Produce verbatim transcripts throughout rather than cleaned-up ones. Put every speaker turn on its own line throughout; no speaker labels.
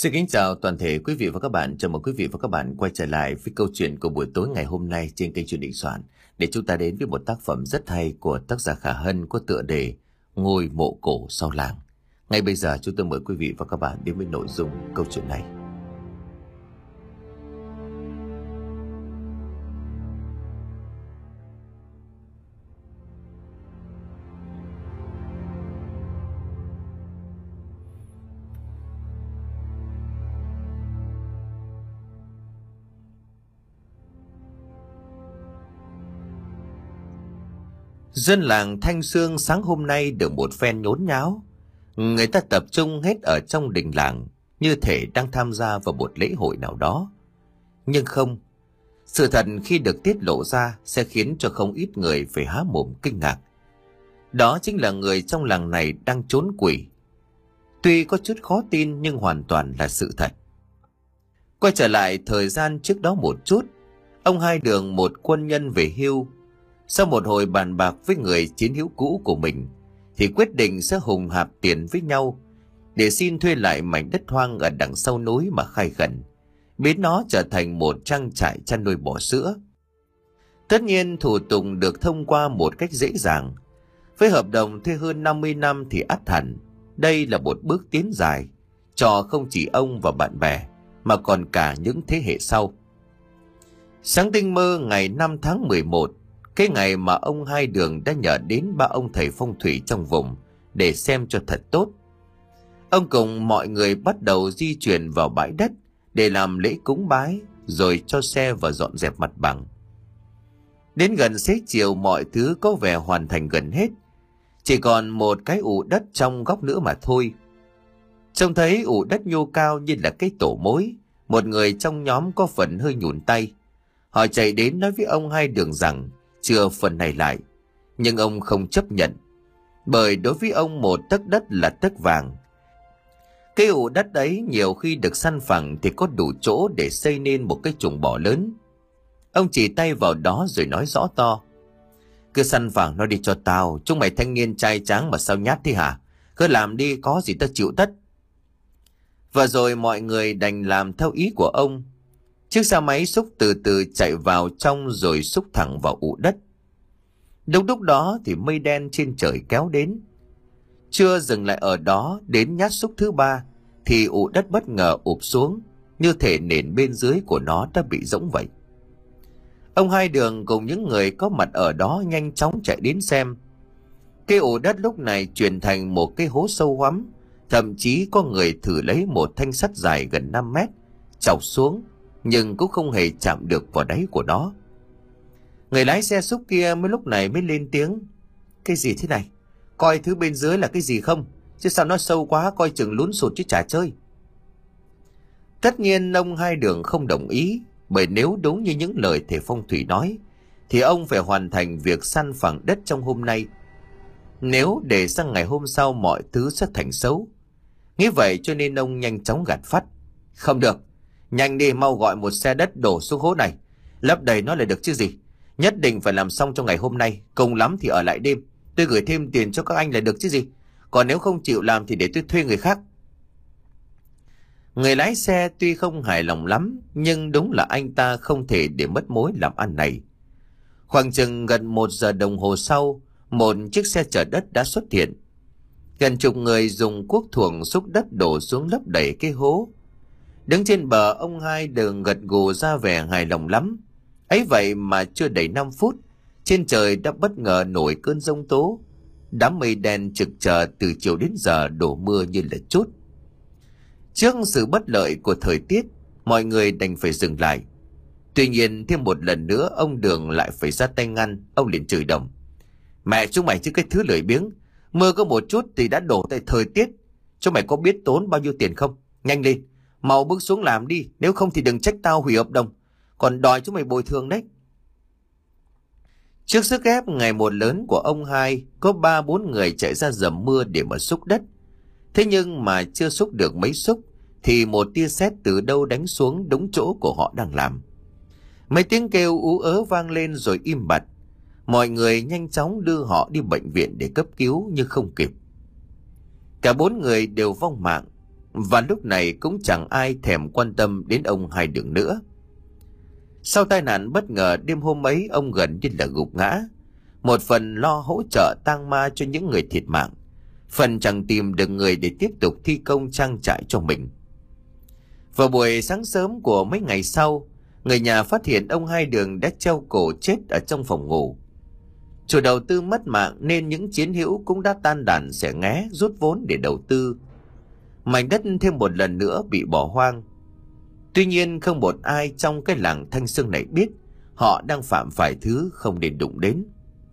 Xin kính chào toàn thể quý vị và các bạn. Chào mừng quý vị và các bạn quay trở lại với câu chuyện của buổi tối ngày hôm nay trên kênh Chuyện Định Soạn, để chúng ta đến với một tác phẩm rất hay của tác giả Khả Hân có tựa đề Ngôi mộ cổ sau làng. Ngay bây giờ chúng tôi mời quý vị và các bạn đến với nội dung câu chuyện này. Dân làng Thanh Xương sáng hôm nay được một phen nhốn nháo. Người ta tập trung hết ở trong đình làng, như thể đang tham gia vào một lễ hội nào đó. Nhưng không, sự thật khi được tiết lộ ra sẽ khiến cho không ít người phải há mồm kinh ngạc. Đó chính là người trong làng này đang trốn quỷ. Tuy có chút khó tin nhưng hoàn toàn là sự thật. Quay trở lại thời gian trước đó một chút, ông Hai Đường, một quân nhân về hưu, sau một hồi bàn bạc với người chiến hữu cũ của mình, thì quyết định sẽ hùng hạp tiền với nhau để xin thuê lại mảnh đất hoang ở đằng sau núi mà khai khẩn, biến nó trở thành một trang trại chăn nuôi bò sữa. Tất nhiên thủ tục được thông qua một cách dễ dàng. Với hợp đồng thuê hơn năm mươi năm thì ắt hẳn đây là một bước tiến dài cho không chỉ ông và bạn bè mà còn cả những thế hệ sau. Sáng tinh mơ ngày năm tháng mười một, cái ngày mà ông Hai Đường đã nhờ đến ba ông thầy phong thủy trong vùng để xem cho thật tốt, ông cùng mọi người bắt đầu di chuyển vào bãi đất để làm lễ cúng bái, rồi cho xe và dọn dẹp mặt bằng. Đến gần xế chiều mọi thứ có vẻ hoàn thành gần hết, chỉ còn một cái ụ đất trong góc nữa mà thôi. Trông thấy ụ đất nhô cao như là cái tổ mối, một người trong nhóm có phần hơi nhũn tay. Họ chạy đến nói với ông Hai Đường rằng chưa phần này lại, nhưng ông không chấp nhận, bởi đối với ông một tấc đất là tấc vàng. Cái ụ đất ấy nhiều khi được săn phẳng thì có đủ chỗ để xây nên một cái chuồng bò lớn. Ông chỉ tay vào đó rồi nói rõ to: cứ săn phẳng nó đi cho tao, chúng mày thanh niên trai tráng mà sao nhát thế hả? Cứ làm đi, có gì ta chịu tất. Và rồi mọi người đành làm theo ý của ông. Chiếc xe máy xúc từ từ chạy vào trong rồi xúc thẳng vào ụ đất. Đúng lúc đó thì mây đen trên trời kéo đến. Chưa dừng lại ở đó, đến nhát xúc thứ ba thì ụ đất bất ngờ ụp xuống, như thể nền bên dưới của nó đã bị rỗng vậy. Ông Hai Đường cùng những người có mặt ở đó nhanh chóng chạy đến xem. Cái ụ đất lúc này chuyển thành một cái hố sâu hoắm, thậm chí có người thử lấy một thanh sắt dài gần năm mét chọc xuống, nhưng cũng không hề chạm được vào đáy của nó. Người lái xe xúc kia mới lúc này mới lên tiếng: cái gì thế này? Coi thứ bên dưới là cái gì không? Chứ sao nó sâu quá, coi chừng lún sụt chứ chả chơi. Tất nhiên ông Hai Đường không đồng ý, bởi nếu đúng như những lời thầy phong thủy nói thì ông phải hoàn thành việc săn phẳng đất trong hôm nay. Nếu để sang ngày hôm sau mọi thứ sẽ thành xấu. Nghĩ vậy cho nên ông nhanh chóng gạt phắt: không được, nhanh đi, mau gọi một xe đất đổ xuống hố này, lấp đầy nó là được chứ gì. Nhất định phải làm xong trong ngày hôm nay, cùng lắm thì ở lại đêm, tôi gửi thêm tiền cho các anh là được chứ gì. Còn nếu không chịu làm thì để tôi thuê người khác. Người lái xe tuy không hài lòng lắm, nhưng đúng là anh ta không thể để mất mối làm ăn này. Khoảng chừng gần một giờ đồng hồ sau, một chiếc xe chở đất đã xuất hiện. Gần chục người dùng cuốc thuồng xúc đất đổ xuống lấp đầy cái hố. Đứng trên bờ, ông Hai Đường gật gù ra vẻ hài lòng lắm. Ấy vậy mà chưa đầy năm phút, trên trời đã bất ngờ nổi cơn giông tố. Đám mây đen trực chờ từ chiều đến giờ đổ mưa như là trút. Trước sự bất lợi của thời tiết, mọi người đành phải dừng lại. Tuy nhiên thêm một lần nữa ông Đường lại phải ra tay ngăn. Ông liền chửi đồng: mẹ chúng mày chứ cái thứ lười biếng, mưa có một chút thì đã đổ tại thời tiết. Chúng mày có biết tốn bao nhiêu tiền không? Nhanh lên, mau bước xuống làm đi, nếu không thì đừng trách tao hủy hợp đồng, còn đòi chúng mày bồi thường đấy. Trước sức ép ngày một lớn của ông Hai, có ba bốn người chạy ra dầm mưa để mà xúc đất. Thế nhưng mà chưa xúc được mấy xúc thì một tia sét từ đâu đánh xuống đúng chỗ của họ đang làm. Mấy tiếng kêu ú ớ vang lên rồi im bặt. Mọi người nhanh chóng đưa họ đi bệnh viện để cấp cứu nhưng không kịp. Cả bốn người đều vong mạng. và lúc này cũng chẳng ai thèm quan tâm đến ông Hai Đường nữa. Sau tai nạn bất ngờ đêm hôm ấy, ông gần như là gục ngã. Một phần lo hỗ trợ tang ma cho những người thiệt mạng, phần chẳng tìm được người để tiếp tục thi công trang trại cho mình. Vào buổi sáng sớm của mấy ngày sau, người nhà phát hiện ông Hai Đường đã treo cổ chết ở trong phòng ngủ. Chủ đầu tư mất mạng nên những chiến hữu cũng đã tan đàn xẻ nghé rút vốn để đầu tư. Mảnh đất thêm một lần nữa bị bỏ hoang. Tuy nhiên không một ai trong cái làng Thanh Sương này biết họ đang phạm phải thứ không nên đụng đến.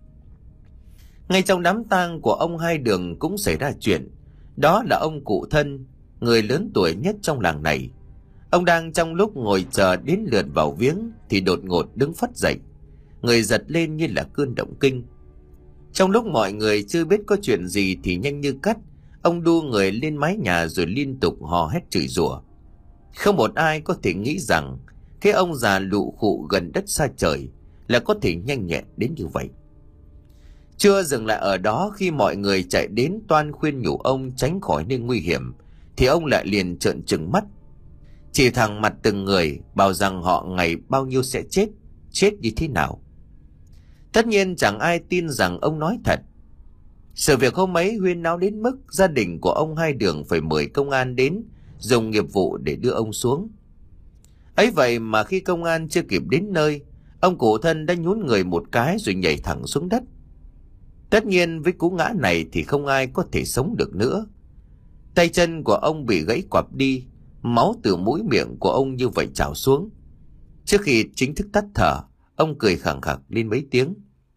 Ngay trong đám tang của ông Hai Đường cũng xảy ra chuyện. Đó là ông cụ Thân, người lớn tuổi nhất trong làng này. Ông đang trong lúc ngồi chờ đến lượt vào viếng thì đột ngột đứng phắt dậy, người giật lên như là cơn động kinh. Trong lúc mọi người chưa biết có chuyện gì thì nhanh như cắt, ông đu người lên mái nhà rồi liên tục hò hét chửi rủa. Không một ai có thể nghĩ rằng cái ông già lụ khụ gần đất xa trời là có thể nhanh nhẹn đến như vậy. Chưa dừng lại ở đó, khi mọi người chạy đến toan khuyên nhủ ông tránh khỏi nơi nguy hiểm thì ông lại liền trợn trừng mắt, chỉ thẳng mặt từng người, bảo rằng họ ngày bao nhiêu sẽ chết, chết như thế nào. Tất nhiên chẳng ai tin rằng ông nói thật. Sự việc hôm ấy huyên náo đến mức gia đình của ông Hai Đường phải mời công an đến dùng nghiệp vụ để đưa ông xuống. Ấy vậy mà khi công an chưa kịp đến nơi, ông cụ Thân đã nhún người một cái rồi nhảy thẳng xuống đất. Tất nhiên với cú ngã này thì không ai có thể sống được nữa. Tay chân của ông bị gãy quặp đi, máu từ mũi miệng của ông như vậy trào xuống. Trước khi chính thức tắt thở, ông cười khẳng khặc lên mấy tiếng.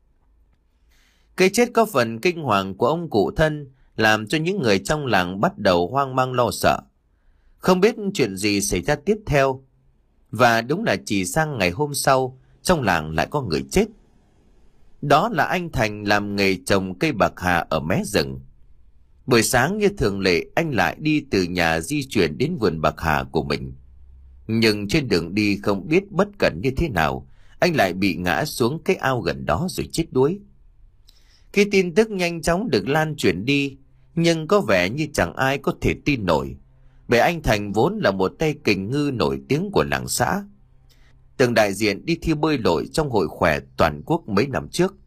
Cái chết có phần kinh hoàng của ông cụ Thân làm cho những người trong làng bắt đầu hoang mang lo sợ, không biết chuyện gì xảy ra tiếp theo. Và đúng là chỉ sang ngày hôm sau, trong làng lại có người chết. Đó là anh Thành, làm nghề trồng cây bạc hà ở mé rừng. Buổi sáng như thường lệ, anh lại đi từ nhà di chuyển đến vườn bạc hà của mình. Nhưng trên đường đi không biết bất cẩn như thế nào, anh lại bị ngã xuống cái ao gần đó rồi chết đuối. Khi tin tức nhanh chóng được lan truyền đi, nhưng có vẻ như chẳng ai có thể tin nổi, bởi anh Thành vốn là một tay kình ngư nổi tiếng của làng xã, từng đại diện đi thi bơi lội trong hội khỏe toàn quốc mấy năm trước.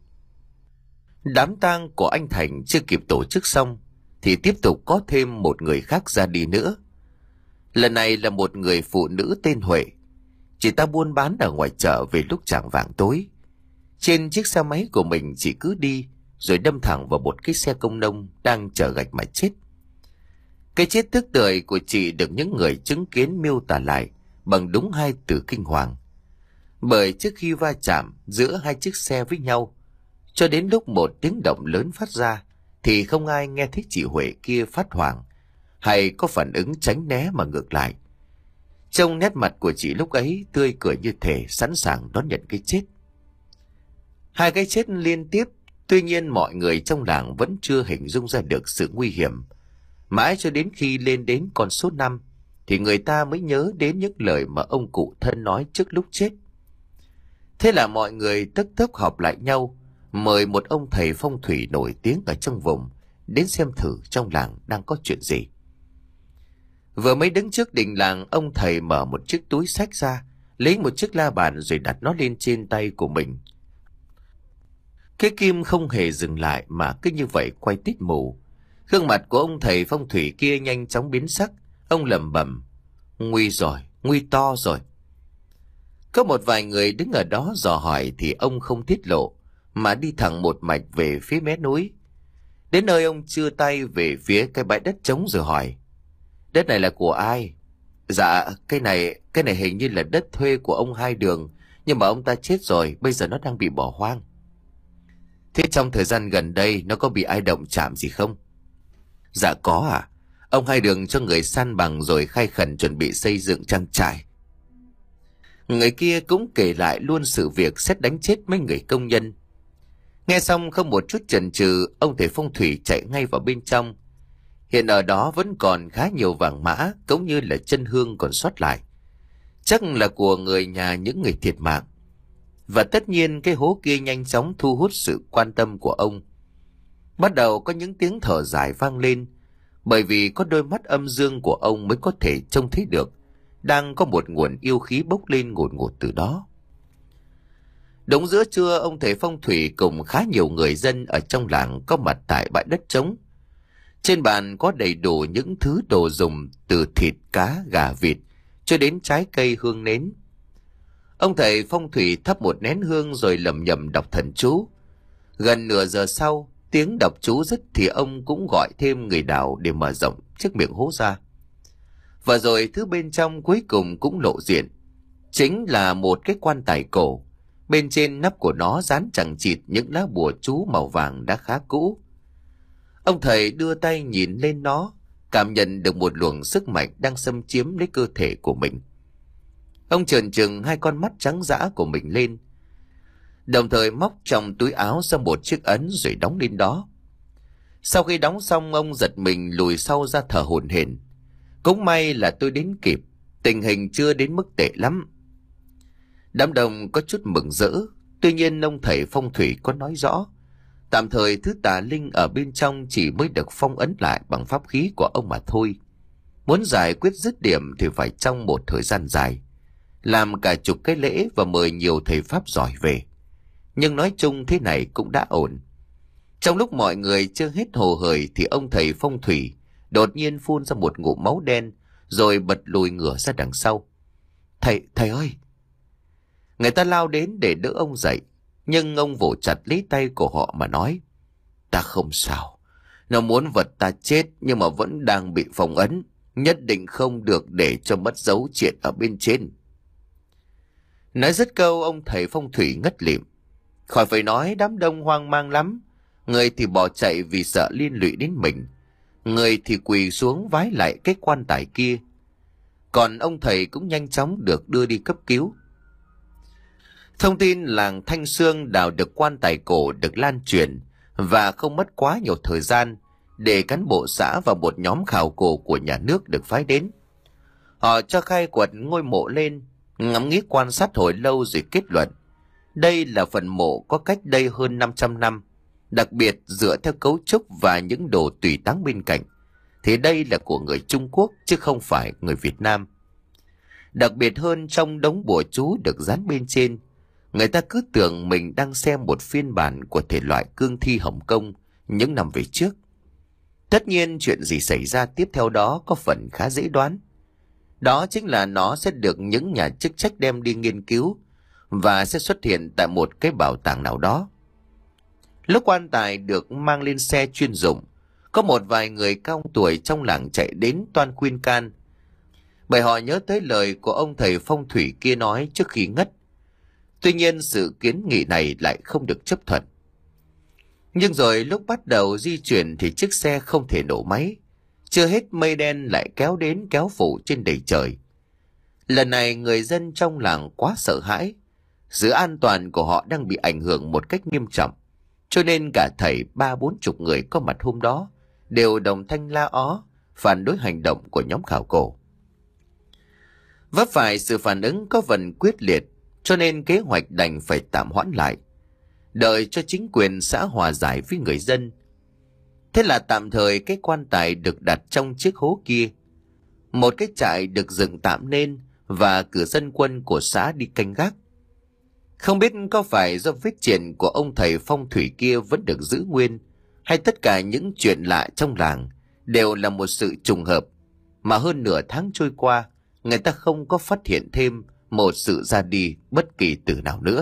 Đám tang của anh Thành chưa kịp tổ chức xong thì tiếp tục có thêm một người khác ra đi nữa. Lần này là một người phụ nữ tên Huệ. Chị ta buôn bán ở ngoài chợ về lúc chạng vạng tối. Trên chiếc xe máy của mình chị cứ đi rồi đâm thẳng vào một cái xe công nông đang chở gạch mà chết. Cái chết tức tưởi của chị được những người chứng kiến miêu tả lại bằng đúng hai từ kinh hoàng. Bởi trước khi va chạm giữa hai chiếc xe với nhau, cho đến lúc một tiếng động lớn phát ra thì không ai nghe thấy chị Huệ kia phát hoảng hay có phản ứng tránh né, mà ngược lại, trong nét mặt của chị lúc ấy tươi cười như thể sẵn sàng đón nhận cái chết. Hai cái chết liên tiếp, tuy nhiên mọi người trong làng vẫn chưa hình dung ra được sự nguy hiểm. Mãi cho đến khi lên đến con số năm thì người ta mới nhớ đến những lời mà ông cụ Thân nói trước lúc chết. Thế là mọi người tức tốc họp lại nhau, mời một ông thầy phong thủy nổi tiếng ở trong vùng đến xem thử trong làng đang có chuyện gì. Vừa mới đứng trước đình làng, ông thầy mở một chiếc túi xách ra, lấy một chiếc la bàn rồi đặt nó lên trên tay của mình. Cái kim không hề dừng lại mà cứ như vậy quay tít mù. Gương mặt của ông thầy phong thủy kia nhanh chóng biến sắc. Ông lẩm bẩm: nguy rồi, nguy to rồi. Có một vài người đứng ở đó dò hỏi thì ông không tiết lộ, mà đi thẳng một mạch về phía mé núi. Đến nơi ông chđưa tay về phía cái bãi đất trống rồi hỏi: đất này là của ai? Dạ, cái này, cái này hình như là đất thuê của ông Hai Đường, nhưng mà ông ta chết rồi, bây giờ nó đang bị bỏ hoang. Thế trong thời gian gần đây nó có bị ai động chạm gì không? Dạ có à, ông Hai Đường cho người san bằng rồi khai khẩn chuẩn bị xây dựng trang trại. Người kia cũng kể lại luôn sự việc sét đánh chết mấy người công nhân. Nghe xong không một chút chần chừ, ông thầy phong thủy chạy ngay vào bên trong. Hiện ở đó vẫn còn khá nhiều vàng mã cũng như là chân hương còn sót lại, chắc là của người nhà những người thiệt mạng. Và tất nhiên cái hố kia nhanh chóng thu hút sự quan tâm của ông. Bắt đầu có những tiếng thở dài vang lên. bởi vì có đôi mắt âm dương của ông mới có thể trông thấy được đang có một nguồn yêu khí bốc lên ngùn ngụt từ đó. Đúng giữa trưa, ông thầy phong thủy cùng khá nhiều người dân ở trong làng có mặt tại bãi đất trống. Trên bàn có đầy đủ những thứ đồ dùng từ thịt, cá, gà, vịt cho đến trái cây, hương nến. Ông thầy phong thủy thắp một nén hương rồi lẩm nhẩm đọc thần chú. Gần nửa giờ sau, tiếng đọc chú dứt thì ông cũng gọi thêm người đào để mở rộng chiếc miệng hố ra. Và rồi thứ bên trong cuối cùng cũng lộ diện. Chính là một cái quan tài cổ. Bên trên nắp của nó dán chằng chịt những lá bùa chú màu vàng đã khá cũ. Ông thầy đưa tay nhìn lên nó, cảm nhận được một luồng sức mạnh đang xâm chiếm lấy cơ thể của mình. Ông trợn trừng hai con mắt trắng dã của mình lên, đồng thời móc trong túi áo ra một chiếc ấn rồi đóng lên đó. Sau khi đóng xong, ông giật mình lùi sau ra thở hổn hển. Cũng may là tôi đến kịp, tình hình chưa đến mức tệ lắm. Đám đông có chút mừng rỡ, tuy nhiên ông thầy phong thủy có nói rõ, tạm thời thứ tà linh ở bên trong chỉ mới được phong ấn lại bằng pháp khí của ông mà thôi. Muốn giải quyết dứt điểm thì phải trong một thời gian dài, làm cả chục cái lễ và mời nhiều thầy pháp giỏi về. Nhưng nói chung thế này cũng đã ổn. Trong lúc mọi người chưa hết hồ hởi thì ông thầy phong thủy đột nhiên phun ra một ngụm máu đen rồi bật lùi ngửa ra đằng sau. Thầy, thầy ơi! Người ta lao đến để đỡ ông dậy, nhưng ông vỗ chặt lấy tay của họ mà nói: Ta không sao, nó muốn vật ta chết nhưng mà vẫn đang bị phong ấn, nhất định không được để cho mất dấu chuyện ở bên trên. Nói dứt câu, ông thầy phong thủy ngất lịm. Khỏi phải nói, đám đông hoang mang lắm. Người thì bỏ chạy vì sợ liên lụy đến mình, người thì quỳ xuống vái lại cái quan tài kia. Còn ông thầy cũng nhanh chóng được đưa đi cấp cứu. Thông tin làng Thanh Xương đào được quan tài cổ được lan truyền, và không mất quá nhiều thời gian để cán bộ xã và một nhóm khảo cổ của nhà nước được phái đến. Họ cho khai quật ngôi mộ lên, ngắm nghía quan sát hồi lâu rồi kết luận đây là phần mộ có cách đây hơn năm trăm năm. Đặc biệt dựa theo cấu trúc và những đồ tùy táng bên cạnh thì đây là của người Trung Quốc chứ không phải người Việt Nam. Đặc biệt hơn, trong đống bùa chú được dán bên trên, người ta cứ tưởng mình đang xem một phiên bản của thể loại cương thi Hồng Kông những năm về trước. Tất nhiên chuyện gì xảy ra tiếp theo đó có phần khá dễ đoán. Đó chính là nó sẽ được những nhà chức trách đem đi nghiên cứu và sẽ xuất hiện tại một cái bảo tàng nào đó. Lúc quan tài được mang lên xe chuyên dụng, có một vài người cao tuổi trong làng chạy đến toan khuyên can, bởi họ nhớ tới lời của ông thầy phong thủy kia nói trước khi ngất. Tuy nhiên sự kiến nghị này lại không được chấp thuận. Nhưng rồi lúc bắt đầu di chuyển thì chiếc xe không thể nổ máy. Chưa hết, mây đen lại kéo đến kéo phủ trên đầy trời. Lần này người dân trong làng quá sợ hãi. Sự an toàn của họ đang bị ảnh hưởng một cách nghiêm trọng. Cho nên cả thảy ba bốn chục người có mặt hôm đó đều đồng thanh la ó phản đối hành động của nhóm khảo cổ. Vấp phải sự phản ứng có phần quyết liệt, cho nên kế hoạch đành phải tạm hoãn lại, đợi cho chính quyền xã hòa giải với người dân. Thế là tạm thời cái quan tài được đặt trong chiếc hố kia. Một cái trại được dựng tạm nên và cử dân quân của xã đi canh gác. Không biết có phải do vết triển của ông thầy phong thủy kia vẫn được giữ nguyên, hay tất cả những chuyện lạ trong làng đều là một sự trùng hợp, mà hơn nửa tháng trôi qua, người ta không có phát hiện thêm một sự ra đi bất kỳ từ nào nữa.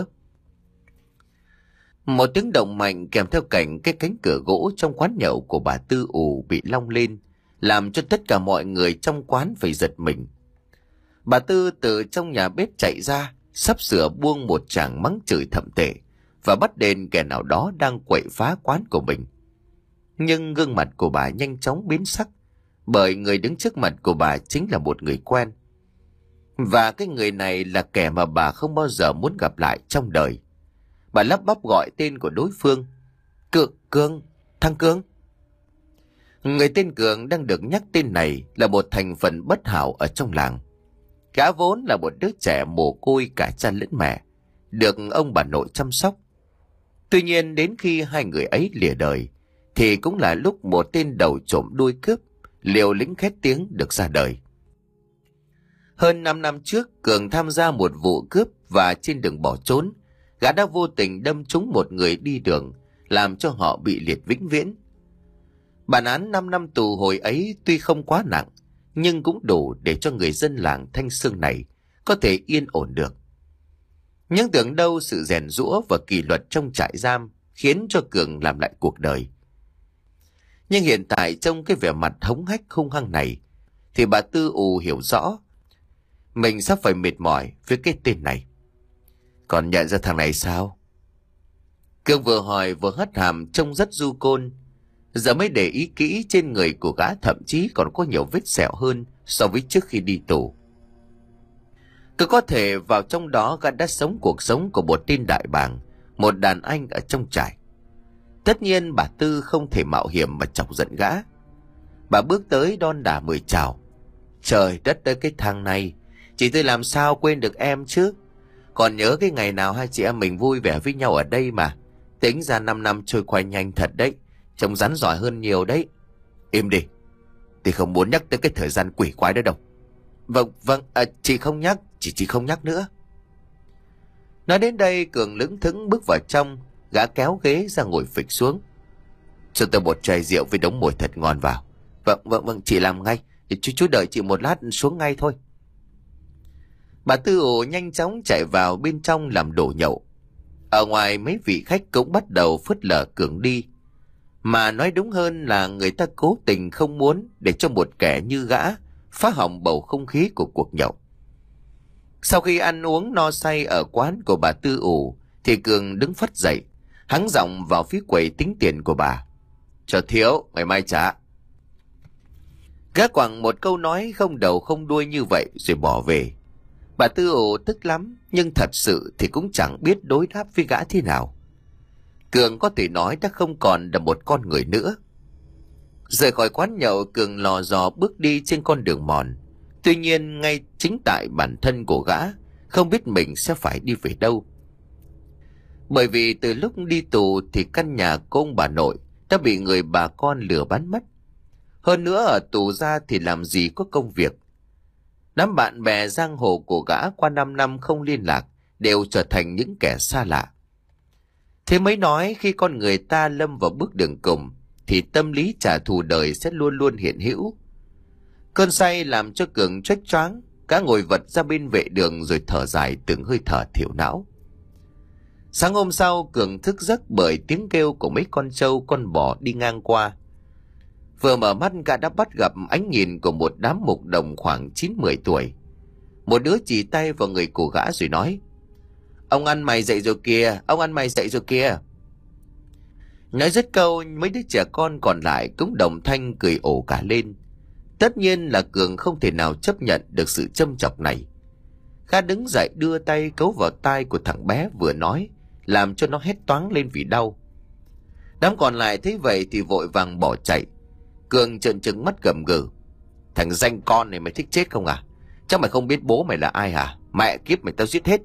Một tiếng động mạnh kèm theo cảnh cái cánh cửa gỗ trong quán nhậu của bà Tư ù bị long lên, làm cho tất cả mọi người trong quán phải giật mình. Bà Tư từ trong nhà bếp chạy ra, sắp sửa buông một tràng mắng chửi thậm tệ và bắt đền kẻ nào đó đang quậy phá quán của mình. Nhưng gương mặt của bà nhanh chóng biến sắc, bởi người đứng trước mặt của bà chính là một người quen. Và cái người này là kẻ mà bà không bao giờ muốn gặp lại trong đời. Bà lắp bắp gọi tên của đối phương. Cương, Cương, thằng Cương. Người tên Cường đang được nhắc tên này là một thành phần bất hảo ở trong làng. Gã vốn là một đứa trẻ mồ côi cả cha lẫn mẹ, được ông bà nội chăm sóc. Tuy nhiên đến khi hai người ấy lìa đời, thì cũng là lúc một tên đầu trộm đuôi cướp liều lĩnh khét tiếng được ra đời. Hơn năm năm trước, Cường tham gia một vụ cướp và trên đường bỏ trốn, gã đã vô tình đâm trúng một người đi đường, làm cho họ bị liệt vĩnh viễn. Bản án năm năm tù hồi ấy tuy không quá nặng, nhưng cũng đủ để cho người dân làng Thanh Sương này có thể yên ổn được. Nhưng tưởng đâu sự rèn giũa và kỷ luật trong trại giam khiến cho Cường làm lại cuộc đời. Nhưng hiện tại trong cái vẻ mặt hống hách hung hăng này, thì bà Tư ù hiểu rõ mình sắp phải mệt mỏi với cái tên này. Còn nhận ra thằng này sao? Cường vừa hỏi vừa hất hàm trông rất du côn. Giờ mới để ý kỹ, trên người của gã thậm chí còn có nhiều vết sẹo hơn so với trước khi đi tù. Cứ có thể vào trong đó gã đã sống cuộc sống của một tên đại bàng, một đàn anh ở trong trại. Tất nhiên bà Tư không thể mạo hiểm mà chọc giận gã. Bà bước tới đon đả mời chào. Trời đất ơi, cái thằng này, chị tôi làm sao quên được em chứ? Còn nhớ cái ngày nào hai chị em mình vui vẻ với nhau ở đây mà. Tính ra năm năm trôi qua nhanh thật đấy. Trông rắn giỏi hơn nhiều đấy. Im đi, thì không muốn nhắc tới cái thời gian quỷ quái đó đâu. Vâng, vâng, à, chị không nhắc, chị chị không nhắc nữa. Nói đến đây, Cường lững thững bước vào trong, gã kéo ghế ra ngồi phịch xuống. Cho tôi một chai rượu với đống mồi thật ngon vào. Vâng, vâng, vâng, chị làm ngay. Chú chú đợi chị một lát xuống ngay thôi. Bà Tư ồ nhanh chóng chạy vào bên trong làm đồ nhậu. Ở ngoài mấy vị khách cũng bắt đầu phớt lờ Cường đi. Mà nói đúng hơn là người ta cố tình không muốn để cho một kẻ như gã phá hỏng bầu không khí của cuộc nhậu. Sau khi ăn uống no say ở quán của bà Tư ủ, thì Cường đứng phắt dậy, hắng giọng vào phía quầy tính tiền của bà. Cho thiếu, ngày mai trả. Gã quẳng một câu nói không đầu không đuôi như vậy rồi bỏ về. Bà Tư ủ tức lắm, nhưng thật sự thì cũng chẳng biết đối đáp với gã thế nào. Cường có thể nói đã không còn là một con người nữa. Rời khỏi quán nhậu, Cường lò dò bước đi trên con đường mòn. Tuy nhiên ngay chính tại bản thân của gã không biết mình sẽ phải đi về đâu. Bởi vì từ lúc đi tù thì căn nhà của ông bà nội đã bị người bà con lừa bán mất. Hơn nữa ở tù ra thì làm gì có công việc. Đám bạn bè giang hồ của gã qua năm năm không liên lạc đều trở thành những kẻ xa lạ. Thế mới nói khi con người ta lâm vào bước đường cùng thì tâm lý trả thù đời sẽ luôn luôn hiện hữu. Cơn say làm cho Cường choáng choáng, gã ngồi vật ra bên vệ đường rồi thở dài từng hơi thở thiểu não. Sáng hôm sau, Cường thức giấc bởi tiếng kêu của mấy con trâu con bò đi ngang qua. Vừa mở mắt, gã đã bắt gặp ánh nhìn của một đám mục đồng khoảng chín mười tuổi. Một đứa chỉ tay vào người của gã rồi nói: Ông ăn mày dậy rồi kìa, ông ăn mày dậy rồi kìa. Nói dứt câu, mấy đứa trẻ con còn lại cũng đồng thanh cười ồ cả lên. Tất nhiên là Cường không thể nào chấp nhận được sự châm chọc này. Gã đứng dậy đưa tay cấu vào tai của thằng bé vừa nói, làm cho nó hét toáng lên vì đau. Đám còn lại thấy vậy thì vội vàng bỏ chạy. Cường trợn trừng mắt gầm gừ: Thằng danh con này mày thích chết không à? Chắc mày không biết bố mày là ai hả? Mẹ kiếp mày tao giết hết.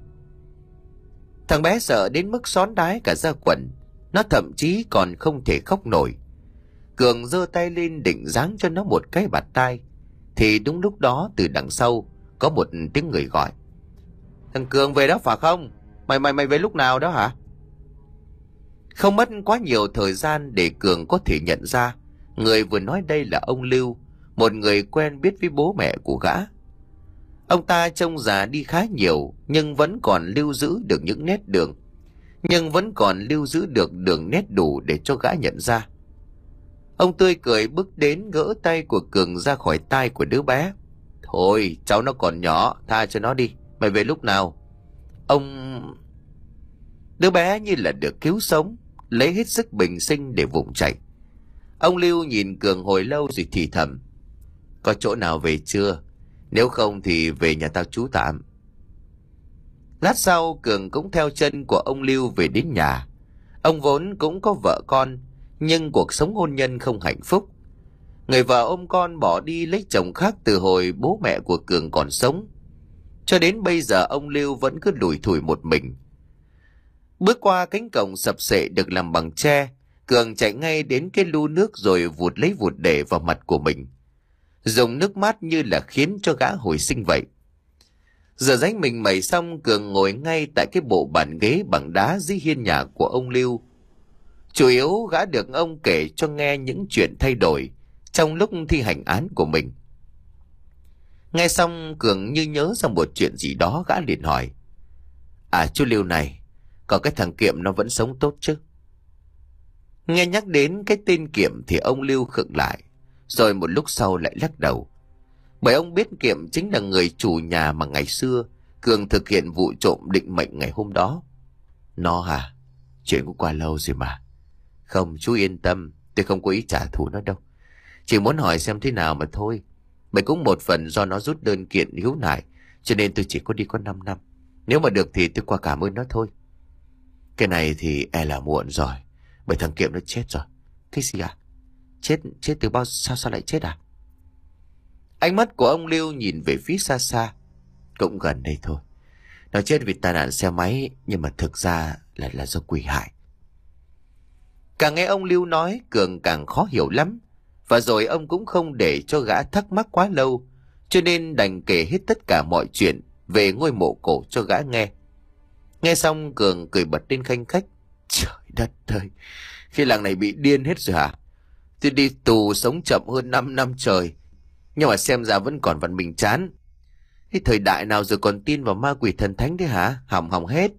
Thằng bé sợ đến mức xón đái cả da quần. Nó thậm chí còn không thể khóc nổi. Cường giơ tay lên định giáng cho nó một cái bạt tai, thì đúng lúc đó từ đằng sau có một tiếng người gọi: Thằng Cường về đó phải không? Mày mày mày về lúc nào đó hả? Không mất quá nhiều thời gian để Cường có thể nhận ra người vừa nói đây là ông Lưu, một người quen biết với bố mẹ của gã. Ông ta trông già đi khá nhiều, nhưng vẫn còn lưu giữ được những nét đường, nhưng vẫn còn lưu giữ được đường nét đủ để cho gã nhận ra. Ông tươi cười bước đến gỡ tay của Cường ra khỏi tai của đứa bé. Thôi, cháu nó còn nhỏ, tha cho nó đi. Mày về lúc nào? Ông... Đứa bé như là được cứu sống, lấy hết sức bình sinh để vùng chạy. Ông Lưu nhìn Cường hồi lâu rồi thì thầm: Có chỗ nào về chưa? Nếu không thì về nhà tao trú tạm. Lát sau, Cường cũng theo chân của ông Lưu về đến nhà. Ông vốn cũng có vợ con, nhưng cuộc sống hôn nhân không hạnh phúc. Người vợ ôm con bỏ đi lấy chồng khác từ hồi bố mẹ của Cường còn sống. Cho đến bây giờ ông Lưu vẫn cứ lủi thủi một mình. Bước qua cánh cổng sập xệ được làm bằng tre, Cường chạy ngay đến cái lu nước rồi vụt lấy vụt để vào mặt của mình. Dùng nước mát như là khiến cho gã hồi sinh vậy. Giờ ránh mình mẩy xong, Cường ngồi ngay tại cái bộ bàn ghế bằng đá dưới hiên nhà của ông Lưu. Chủ yếu gã được ông kể cho nghe những chuyện thay đổi trong lúc thi hành án của mình. Nghe xong, Cường như nhớ ra một chuyện gì đó, gã liền hỏi: À chú Lưu này, còn cái thằng Kiệm nó vẫn sống tốt chứ? Nghe nhắc đến cái tên Kiệm thì ông Lưu khựng lại, rồi một lúc sau lại lắc đầu. Bởi ông biết Kiệm chính là người chủ nhà mà ngày xưa Cường thực hiện vụ trộm định mệnh ngày hôm đó. Nó hả? Chuyện cũng qua lâu rồi mà. Không, chú yên tâm, tôi không có ý trả thù nó đâu. Chỉ muốn hỏi xem thế nào mà thôi. Bởi cũng một phần do nó rút đơn kiện hiếu nại, cho nên tôi chỉ có đi có 5 năm. Nếu mà được thì tôi qua cảm ơn nó thôi. Cái này thì e là muộn rồi, bởi thằng Kiệm nó chết rồi. Cái gì à? Chết chết từ bao sao sao lại chết à? Ánh mắt của ông Lưu nhìn về phía xa xa. Cũng gần đây thôi. Nó chết vì tai nạn xe máy, nhưng mà thực ra là là do quỷ hại. Càng nghe ông Lưu nói, Cường càng khó hiểu lắm. Và rồi ông cũng không để cho gã thắc mắc quá lâu, cho nên đành kể hết tất cả mọi chuyện về ngôi mộ cổ cho gã nghe. Nghe xong, Cường cười bật lên khanh khách. Trời đất ơi, khi làng này bị điên hết rồi hả? Tôi đi tù sống chậm hơn 5 năm trời, nhưng mà xem ra vẫn còn vận mình chán. Cái thời đại nào rồi còn tin vào ma quỷ thần thánh đấy hả? Hỏng hỏng hết.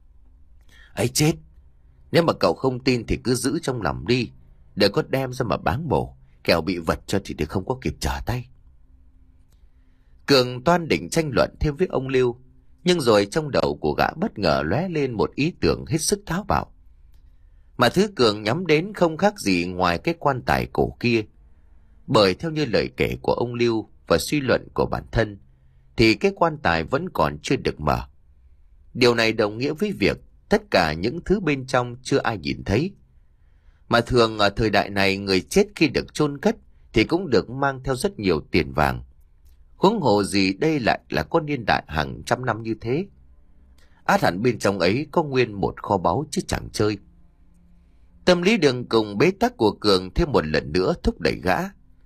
Ấy chết, nếu mà cậu không tin thì cứ giữ trong lòng đi, đừng có đem ra mà báng bổ, kẻo bị vật cho thì để không có kịp trở tay. Cường toan định tranh luận thêm với ông Lưu, nhưng rồi trong đầu của gã bất ngờ lóe lên một ý tưởng hết sức tháo bạo. Mà thứ Cường nhắm đến không khác gì ngoài cái quan tài cổ kia. Bởi theo như lời kể của ông Lưu và suy luận của bản thân, thì cái quan tài vẫn còn chưa được mở. Điều này đồng nghĩa với việc tất cả những thứ bên trong chưa ai nhìn thấy. Mà thường ở thời đại này, người chết khi được chôn cất thì cũng được mang theo rất nhiều tiền vàng. Huống hồ gì đây lại là có niên đại hàng trăm năm như thế. Át hẳn bên trong ấy có nguyên một kho báu chứ chẳng chơi. Tâm lý đường cùng bế tắc của Cường thêm một lần nữa thúc đẩy gã.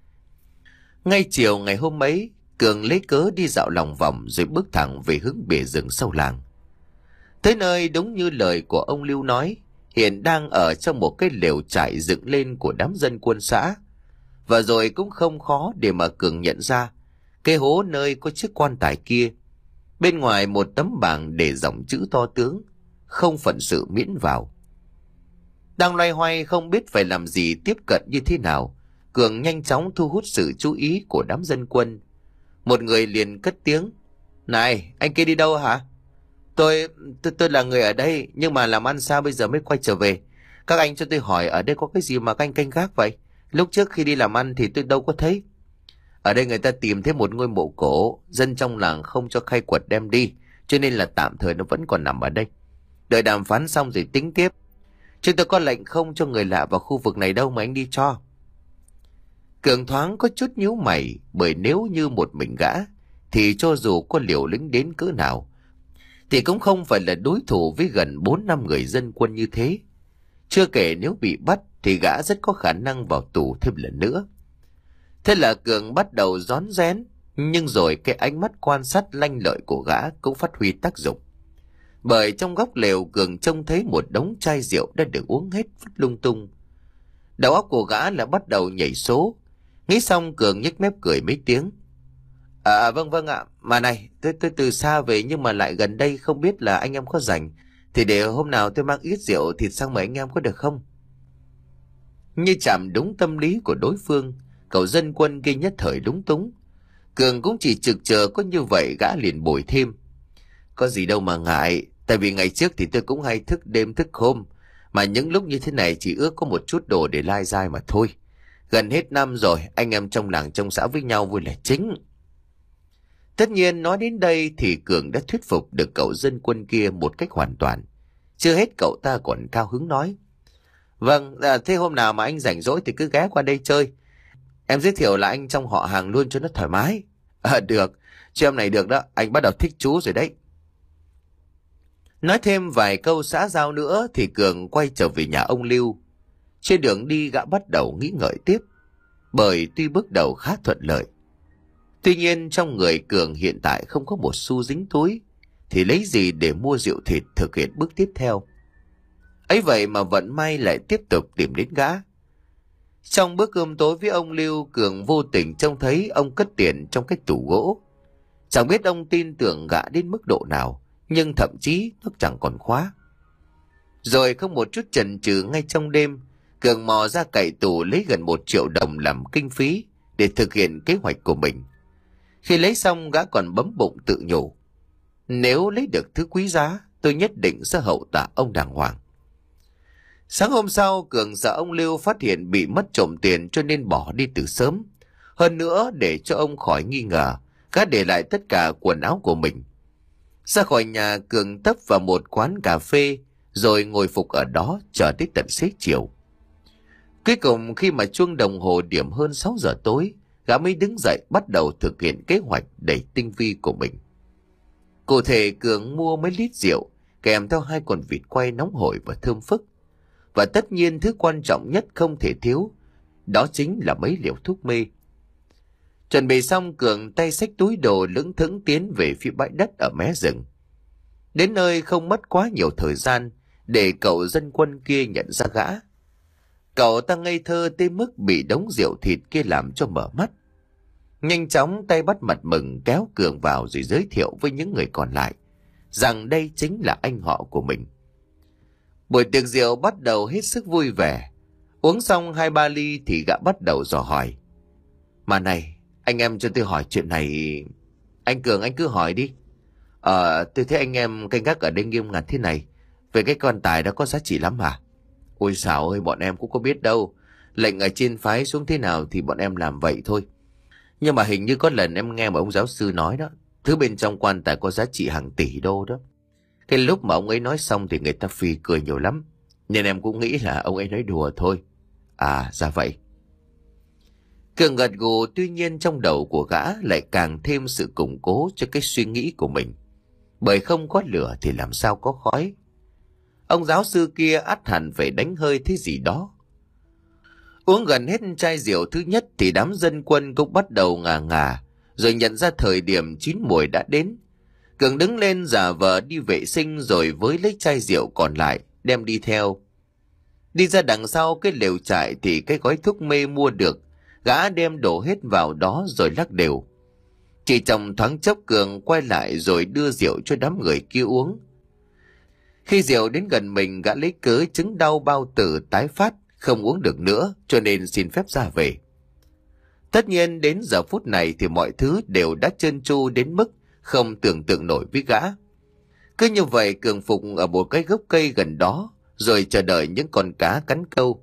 Ngay chiều ngày hôm ấy, Cường lấy cớ đi dạo lòng vòng rồi bước thẳng về hướng bìa rừng sau làng. Tới nơi đúng như lời của ông Lưu nói, hiện đang ở trong một cái lều trại dựng lên của đám dân quân xã. Và rồi cũng không khó để mà Cường nhận ra cái hố nơi có chiếc quan tài kia. Bên ngoài một tấm bảng để dòng chữ to tướng: không phận sự miễn vào. Đang loay hoay không biết phải làm gì tiếp cận như thế nào, Cường nhanh chóng thu hút sự chú ý của đám dân quân. Một người liền cất tiếng: Này, anh kia đi đâu hả? Tôi, tôi, tôi là người ở đây, nhưng mà làm ăn sao bây giờ mới quay trở về? Các anh cho tôi hỏi ở đây có cái gì mà các anh canh gác vậy? Lúc trước khi đi làm ăn thì tôi đâu có thấy. Ở đây người ta tìm thấy một ngôi mộ cổ, dân trong làng không cho khai quật đem đi, cho nên là tạm thời nó vẫn còn nằm ở đây. Đợi đàm phán xong rồi tính tiếp. Chứ tôi có lệnh không cho người lạ vào khu vực này đâu mà anh đi cho. Cường thoáng có chút nhíu mày, bởi nếu như một mình gã thì cho dù có liều lĩnh đến cỡ nào thì cũng không phải là đối thủ với gần bốn năm người dân quân như thế. Chưa kể nếu bị bắt thì gã rất có khả năng vào tù thêm lần nữa. Thế là Cường bắt đầu rón rén, nhưng rồi cái ánh mắt quan sát lanh lợi của gã cũng phát huy tác dụng. Bởi trong góc lều, Cường trông thấy một đống chai rượu đã được uống hết vứt lung tung. Đầu óc của gã là bắt đầu nhảy số. Nghĩ xong, Cường nhếch mép cười mấy tiếng. À vâng vâng ạ, mà này, tôi, tôi từ xa về nhưng mà lại gần đây, không biết là anh em có rảnh thì để hôm nào tôi mang ít rượu thịt sang mời anh em có được không? Như chạm đúng tâm lý của đối phương, cậu dân quân kia nhất thời lúng túng. Cường cũng chỉ trực chờ có như vậy, gã liền bồi thêm: Có gì đâu mà ngại, tại vì ngày trước thì tôi cũng hay thức đêm thức hôm, mà những lúc như thế này chỉ ước có một chút đồ để lai dai mà thôi. Gần hết năm rồi, anh em trong làng trong xã với nhau vui là chính. Tất nhiên nói đến đây thì Cường đã thuyết phục được cậu dân quân kia một cách hoàn toàn. Chưa hết, cậu ta còn cao hứng nói: Vâng, à, thế hôm nào mà anh rảnh rỗi thì cứ ghé qua đây chơi. Em giới thiệu là anh trong họ hàng luôn cho nó thoải mái. À được, chuyện này được đó, anh bắt đầu thích chú rồi đấy. Nói thêm vài câu xã giao nữa thì Cường quay trở về nhà ông Lưu. Trên đường đi gã bắt đầu nghĩ ngợi tiếp, bởi tuy bước đầu khá thuận lợi. Tuy nhiên trong người Cường hiện tại không có một xu dính túi, thì lấy gì để mua rượu thịt thực hiện bước tiếp theo. Ấy vậy mà vận may lại tiếp tục tìm đến gã. Trong bữa cơm tối với ông Lưu, Cường vô tình trông thấy ông cất tiền trong cái tủ gỗ. Chẳng biết ông tin tưởng gã đến mức độ nào, nhưng thậm chí nó chẳng còn khóa. Rồi không một chút chần chừ, ngay trong đêm, Cường mò ra cậy tủ lấy gần một triệu đồng làm kinh phí để thực hiện kế hoạch của mình. Khi lấy xong, gã còn bấm bụng tự nhủ: nếu lấy được thứ quý giá, tôi nhất định sẽ hậu tạ ông đàng hoàng. Sáng hôm sau, Cường sợ ông Lưu phát hiện bị mất trộm tiền cho nên bỏ đi từ sớm. Hơn nữa, để cho ông khỏi nghi ngờ, gã để lại tất cả quần áo của mình. Ra khỏi nhà, Cường tấp vào một quán cà phê, rồi ngồi phục ở đó chờ tới tận xế chiều. Cuối cùng khi mà chuông đồng hồ điểm hơn sáu giờ tối, gã mới đứng dậy bắt đầu thực hiện kế hoạch đầy tinh vi của mình. Cụ thể, Cường mua mấy lít rượu, kèm theo hai con vịt quay nóng hổi và thơm phức. Và tất nhiên thứ quan trọng nhất không thể thiếu, đó chính là mấy liều thuốc mê. Chuẩn bị xong, Cường tay xách túi đồ lững thững tiến về phía bãi đất ở mé rừng. Đến nơi không mất quá nhiều thời gian để cậu dân quân kia nhận ra gã. Cậu ta ngây thơ tới mức bị đống rượu thịt kia làm cho mở mắt. Nhanh chóng tay bắt mặt mừng kéo Cường vào rồi giới thiệu với những người còn lại rằng đây chính là anh họ của mình. Buổi tiệc rượu bắt đầu hết sức vui vẻ. Uống xong hai ba ly thì gã bắt đầu dò hỏi: mà này, anh em cho tôi hỏi chuyện này. Anh Cường, anh cứ hỏi đi. Ờ, tôi thấy anh em canh gác ở đây nghiêm ngặt thế này, về cái quan tài đó có giá trị lắm hả? Ôi xào ơi, bọn em cũng có biết đâu. Lệnh ở trên phái xuống thế nào thì bọn em làm vậy thôi. Nhưng mà hình như có lần em nghe mà ông giáo sư nói đó, thứ bên trong quan tài có giá trị hàng tỷ đô đó. Cái lúc mà ông ấy nói xong thì người ta phì cười nhiều lắm, nên em cũng nghĩ là ông ấy nói đùa thôi. À, ra vậy. Cường gật gù, tuy nhiên trong đầu của gã lại càng thêm sự củng cố cho cái suy nghĩ của mình. Bởi không có lửa thì làm sao có khói. Ông giáo sư kia ắt hẳn phải đánh hơi thế gì đó. Uống gần hết chai rượu thứ nhất thì đám dân quân cũng bắt đầu ngà ngà, rồi nhận ra thời điểm chín muồi đã đến. Cường đứng lên giả vờ đi vệ sinh rồi với lấy chai rượu còn lại đem đi theo. Đi ra đằng sau cái lều trại thì cái gói thuốc mê mua được, gã đem đổ hết vào đó rồi lắc đều. Chỉ trong thoáng chốc, Cường quay lại rồi đưa rượu cho đám người kia uống. Khi rượu đến gần mình, gã lấy cớ chứng đau bao tử tái phát, không uống được nữa, cho nên xin phép ra về. Tất nhiên đến giờ phút này thì mọi thứ đều đã trơn tru đến mức không tưởng tượng nổi với gã. Cứ như vậy, Cường phục ở một cái gốc cây gần đó, rồi chờ đợi những con cá cắn câu.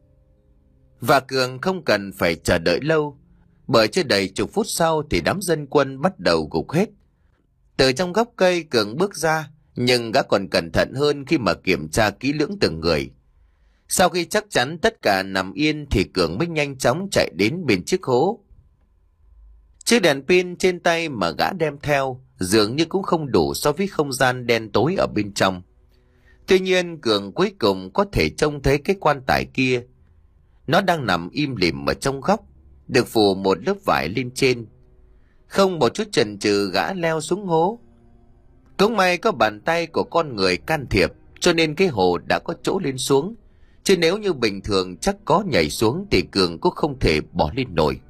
Và Cường không cần phải chờ đợi lâu, bởi chưa đầy chục phút sau thì đám dân quân bắt đầu gục hết. Từ trong gốc cây, Cường bước ra, nhưng gã còn cẩn thận hơn khi mà kiểm tra kỹ lưỡng từng người. Sau khi chắc chắn tất cả nằm yên thì Cường mới nhanh chóng chạy đến bên chiếc hố. Chiếc đèn pin trên tay mà gã đem theo dường như cũng không đủ so với không gian đen tối ở bên trong. Tuy nhiên, Cường cuối cùng có thể trông thấy cái quan tài kia. Nó đang nằm im lìm ở trong góc, được phủ một lớp vải lên trên. Không một chút chần chừ, gã leo xuống hố. Cũng may có bàn tay của con người can thiệp, cho nên cái hồ đã có chỗ lên xuống. Chứ nếu như bình thường chắc có nhảy xuống thì Cường cũng không thể bỏ lên nổi.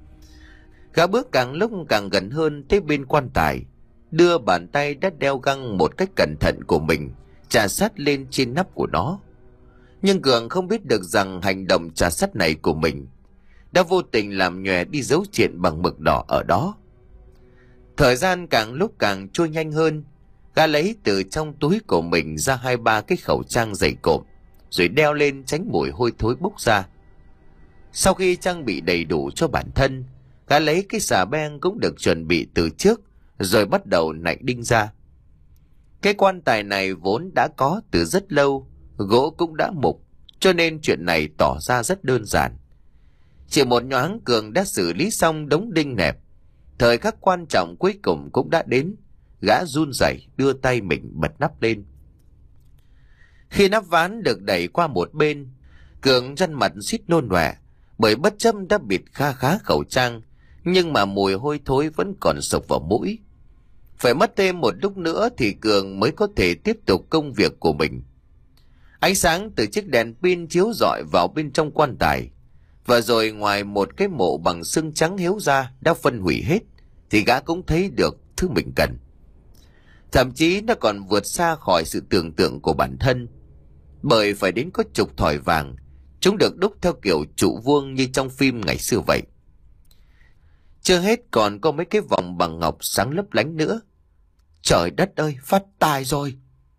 Gã bước càng lúc càng gần hơn tới bên quan tài, đưa bàn tay đã đeo găng một cách cẩn thận của mình chà sát lên trên nắp của nó. Nhưng Cường không biết được rằng hành động chà sát này của mình đã vô tình làm nhòe đi dấu triện bằng mực đỏ ở đó. Thời gian càng lúc càng trôi nhanh hơn. Gã lấy từ trong túi của mình ra hai ba cái khẩu trang dày cộm, rồi đeo lên tránh mùi hôi thối bốc ra. Sau khi trang bị đầy đủ cho bản thân, gã lấy cái xà beng cũng được chuẩn bị từ trước, rồi bắt đầu nạy đinh ra. Cái quan tài này vốn đã có từ rất lâu, gỗ cũng đã mục, cho nên chuyện này tỏ ra rất đơn giản. Chỉ một nhoáng, Cường đã xử lý xong đống đinh nẹp. Thời khắc quan trọng cuối cùng cũng đã đến. Gã run rẩy đưa tay mình bật nắp lên. Khi nắp ván được đẩy qua một bên Cường răn mặt suýt nôn ọe, bởi bất chấp đã bịt kha khá khẩu trang, nhưng mà mùi hôi thối vẫn còn sộc vào mũi. Phải mất thêm một lúc nữa thì Cường mới có thể tiếp tục công việc của mình. Ánh sáng từ chiếc đèn pin chiếu rọi vào bên trong quan tài, và rồi ngoài một cái mộ bằng xương trắng hiếu ra đã phân hủy hết, thì gã cũng thấy được thứ mình cần. Thậm chí nó còn vượt xa khỏi sự tưởng tượng của bản thân, bởi phải đến có chục thỏi vàng, chúng được đúc theo kiểu trụ vuông như trong phim ngày xưa vậy. Chưa hết còn có mấy cái vòng bằng ngọc sáng lấp lánh nữa. Trời đất ơi, phát tài rồi!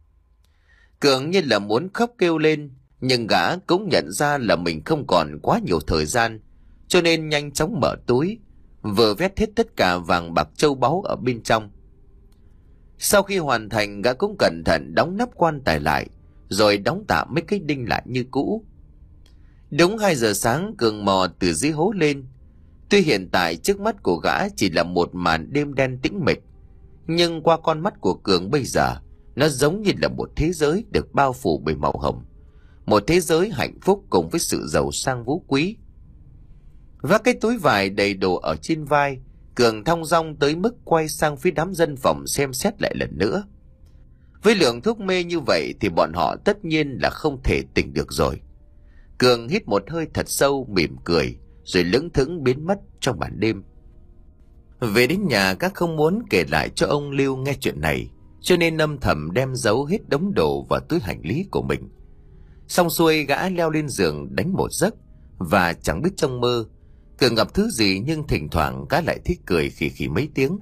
Cường như là muốn khóc kêu lên, nhưng gã cũng nhận ra là mình không còn quá nhiều thời gian, cho nên nhanh chóng mở túi, vừa vét hết tất cả vàng bạc châu báu ở bên trong. Sau khi hoàn thành, gã cũng cẩn thận đóng nắp quan tài lại, rồi đóng tạm mấy cái đinh lại như cũ. Đúng hai giờ sáng, Cường mò từ dưới hố lên. Tuy hiện tại trước mắt của gã chỉ là một màn đêm đen tĩnh mịch, nhưng qua con mắt của Cường bây giờ, nó giống như là một thế giới được bao phủ bởi màu hồng. Một thế giới hạnh phúc cùng với sự giàu sang phú quý. Vác cái túi vải đầy đồ ở trên vai, Cường thong dong tới mức quay sang phía đám dân phòng xem xét lại lần nữa. Với lượng thuốc mê như vậy thì bọn họ tất nhiên là không thể tỉnh được rồi. Cường hít một hơi thật sâu, mỉm cười, rồi lững thững biến mất trong màn đêm. Về đến nhà, gã không muốn kể lại cho ông Lưu nghe chuyện này, cho nên âm thầm đem giấu hết đống đồ vào túi hành lý của mình. Xong xuôi, gã leo lên giường đánh một giấc, và chẳng biết trong mơ Cường gặp thứ gì, nhưng thỉnh thoảng gã lại thích cười khì khì mấy tiếng.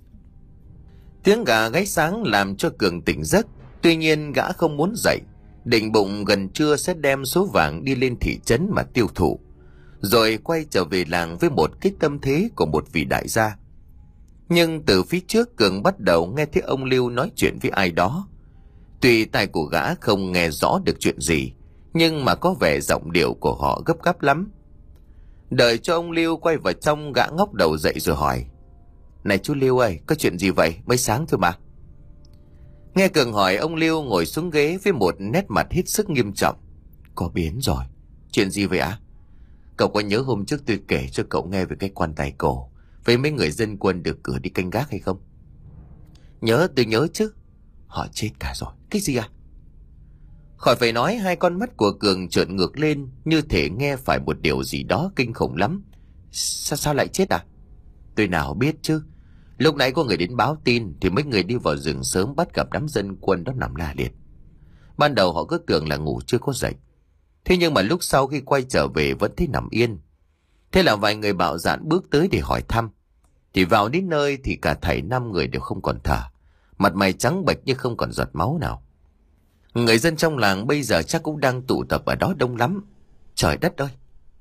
Tiếng gà gáy sáng làm cho Cường tỉnh giấc. Tuy nhiên gã không muốn dậy, định bụng gần trưa sẽ đem số vàng đi lên thị trấn mà tiêu thụ, rồi quay trở về làng với một cái tâm thế của một vị đại gia. Nhưng từ phía trước, Cường bắt đầu nghe thấy ông Lưu nói chuyện với ai đó. Tuy tai của gã không nghe rõ được chuyện gì, nhưng mà có vẻ giọng điệu của họ gấp gáp lắm. Đợi cho ông Lưu quay vào trong, gã ngóc đầu dậy rồi hỏi: "Này chú Lưu ơi, có chuyện gì vậy? Mới sáng thôi mà." Nghe Cường hỏi, ông Lưu ngồi xuống ghế với một nét mặt hết sức nghiêm trọng. "Có biến rồi." "Chuyện gì vậy ạ?" À? "Cậu có nhớ hôm trước tôi kể cho cậu nghe về cái quan tài cổ với mấy người dân quân được cử đi canh gác hay không?" "Nhớ, tôi nhớ chứ." "Họ chết cả rồi." "Cái gì à?" Khỏi phải nói, hai con mắt của Cường trợn ngược lên, như thể nghe phải một điều gì đó kinh khủng lắm. Sao sao lại chết à?" "Tôi nào biết chứ. Lúc nãy có người đến báo tin thì mấy người đi vào rừng sớm bắt gặp đám dân quân đó nằm la liệt. Ban đầu họ cứ tưởng là ngủ chưa có dậy. Thế nhưng mà lúc sau khi quay trở về vẫn thấy nằm yên. Thế là vài người bạo dạn bước tới để hỏi thăm. Thì vào đến nơi thì cả thảy năm người đều không còn thở, mặt mày trắng bệch như không còn giọt máu nào. Người dân trong làng bây giờ chắc cũng đang tụ tập ở đó đông lắm. Trời đất ơi!"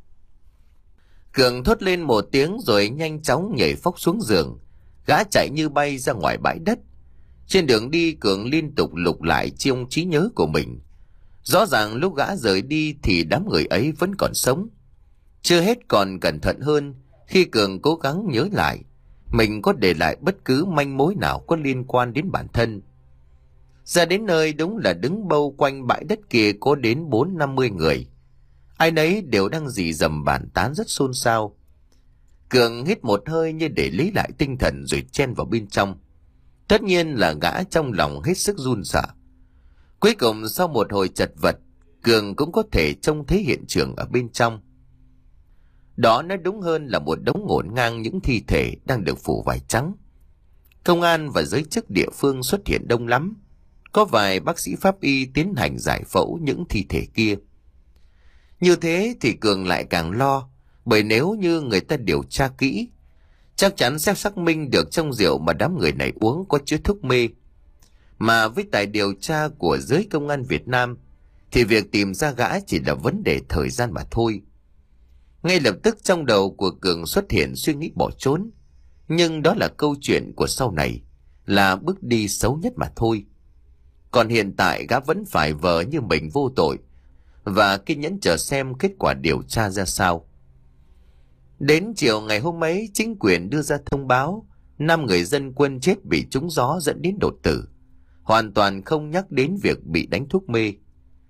Cường thốt lên một tiếng rồi nhanh chóng nhảy phóc xuống giường. Gã chạy như bay ra ngoài bãi đất. Trên đường đi, Cường liên tục lục lại trong trí nhớ của mình. Rõ ràng lúc gã rời đi thì đám người ấy vẫn còn sống. Chưa hết, còn cẩn thận hơn khi Cường cố gắng nhớ lại mình có để lại bất cứ manh mối nào có liên quan đến bản thân. Ra đến nơi, đúng là đứng bâu quanh bãi đất kia có đến bốn năm mươi người. Ai nấy đều đang rì rầm bàn tán rất xôn xao. Cường hít một hơi như để lấy lại tinh thần rồi chen vào bên trong. Tất nhiên là gã trong lòng hết sức run sợ. Cuối cùng sau một hồi chật vật, Cường cũng có thể trông thấy hiện trường ở bên trong. Đó nói đúng hơn là một đống ngổn ngang những thi thể đang được phủ vải trắng. Công an và giới chức địa phương xuất hiện đông lắm. Có vài bác sĩ pháp y tiến hành giải phẫu những thi thể kia. Như thế thì Cường lại càng lo, bởi nếu như người ta điều tra kỹ, chắc chắn sẽ xác minh được trong rượu mà đám người này uống có chứa thuốc mê. Mà với tài điều tra của giới công an Việt Nam thì việc tìm ra gã chỉ là vấn đề thời gian mà thôi. Ngay lập tức trong đầu của Cường xuất hiện suy nghĩ bỏ trốn. Nhưng đó là câu chuyện của sau này, là bước đi xấu nhất mà thôi. Còn hiện tại gã vẫn phải vờ như mình vô tội và kiên nhẫn chờ xem kết quả điều tra ra sao. Đến chiều ngày hôm ấy, chính quyền đưa ra thông báo năm người dân quân chết bị trúng gió dẫn đến đột tử, hoàn toàn không nhắc đến việc bị đánh thuốc mê.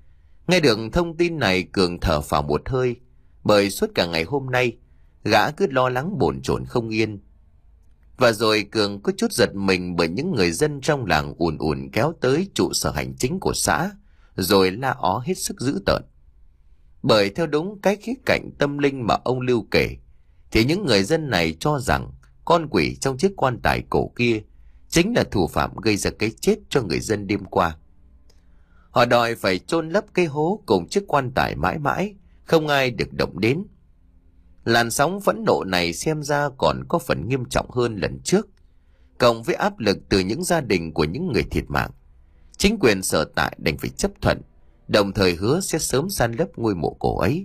Nghe được thông tin này, Cường thở phào một hơi, bởi suốt cả ngày hôm nay gã cứ lo lắng bồn chồn không yên. Và rồi Cường có chút giật mình bởi những người dân trong làng ùn ùn kéo tới trụ sở hành chính của xã, rồi la ó hết sức dữ tợn. Bởi theo đúng cái khía cạnh tâm linh mà ông Lưu kể, thì những người dân này cho rằng con quỷ trong chiếc quan tài cổ kia chính là thủ phạm gây ra cái chết cho người dân đêm qua. Họ đòi phải chôn lấp cái hố cùng chiếc quan tài mãi mãi, không ai được động đến. Làn sóng phẫn nộ này xem ra còn có phần nghiêm trọng hơn lần trước. Cộng với áp lực từ những gia đình của những người thiệt mạng, chính quyền sở tại đành phải chấp thuận, đồng thời hứa sẽ sớm san lấp ngôi mộ cổ ấy.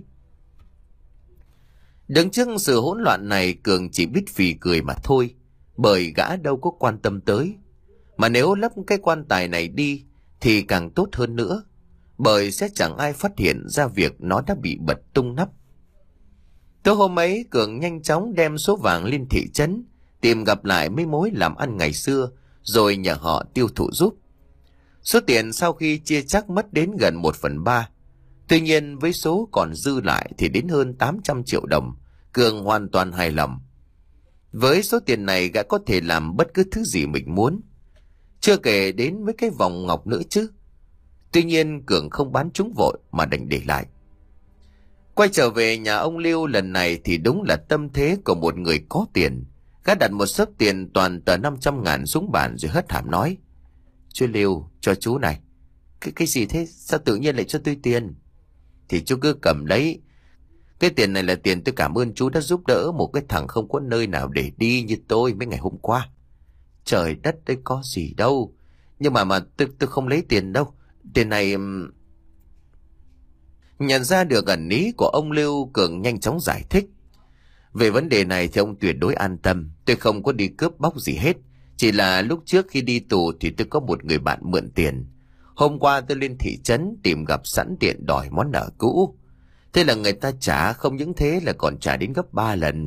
Đứng trước sự hỗn loạn này, Cường chỉ biết phì cười mà thôi, bởi gã đâu có quan tâm tới. Mà nếu lấp cái quan tài này đi thì càng tốt hơn nữa, bởi sẽ chẳng ai phát hiện ra việc nó đã bị bật tung nắp. Tối hôm ấy, Cường nhanh chóng đem số vàng lên thị trấn, tìm gặp lại mấy mối làm ăn ngày xưa, rồi nhờ họ tiêu thụ giúp. Số tiền sau khi chia chắc mất đến gần một phần ba. Tuy nhiên với số còn dư lại thì đến hơn tám trăm triệu đồng, Cường hoàn toàn hài lòng. Với số tiền này gã có thể làm bất cứ thứ gì mình muốn, chưa kể đến mấy cái vòng ngọc nữa chứ. Tuy nhiên Cường không bán chúng vội mà đành để lại. Quay trở về nhà ông Lưu lần này thì đúng là tâm thế của một người có tiền. Gã đặt một xấp tiền toàn tờ năm trăm ngàn xuống bàn rồi hất hàm nói: "Chú Lưu, cho chú này." Cái cái gì thế? Sao tự nhiên lại cho tôi tiền? Thì chú cứ cầm lấy. Cái tiền này là tiền tôi cảm ơn chú đã giúp đỡ một cái thằng không có nơi nào để đi như tôi mấy ngày hôm qua. Trời đất đấy, có gì đâu. Nhưng mà mà tôi, tôi không lấy tiền đâu. Tiền này... Nhận ra được ẩn ý của ông Lưu, Cường nhanh chóng giải thích: "Về vấn đề này thì ông tuyệt đối an tâm. Tôi không có đi cướp bóc gì hết. Chỉ là lúc trước khi đi tù thì tôi có một người bạn mượn tiền. Hôm qua tôi lên thị trấn tìm gặp sẵn tiện đòi món nợ cũ. Thế là người ta trả, không những thế là còn trả đến gấp ba lần."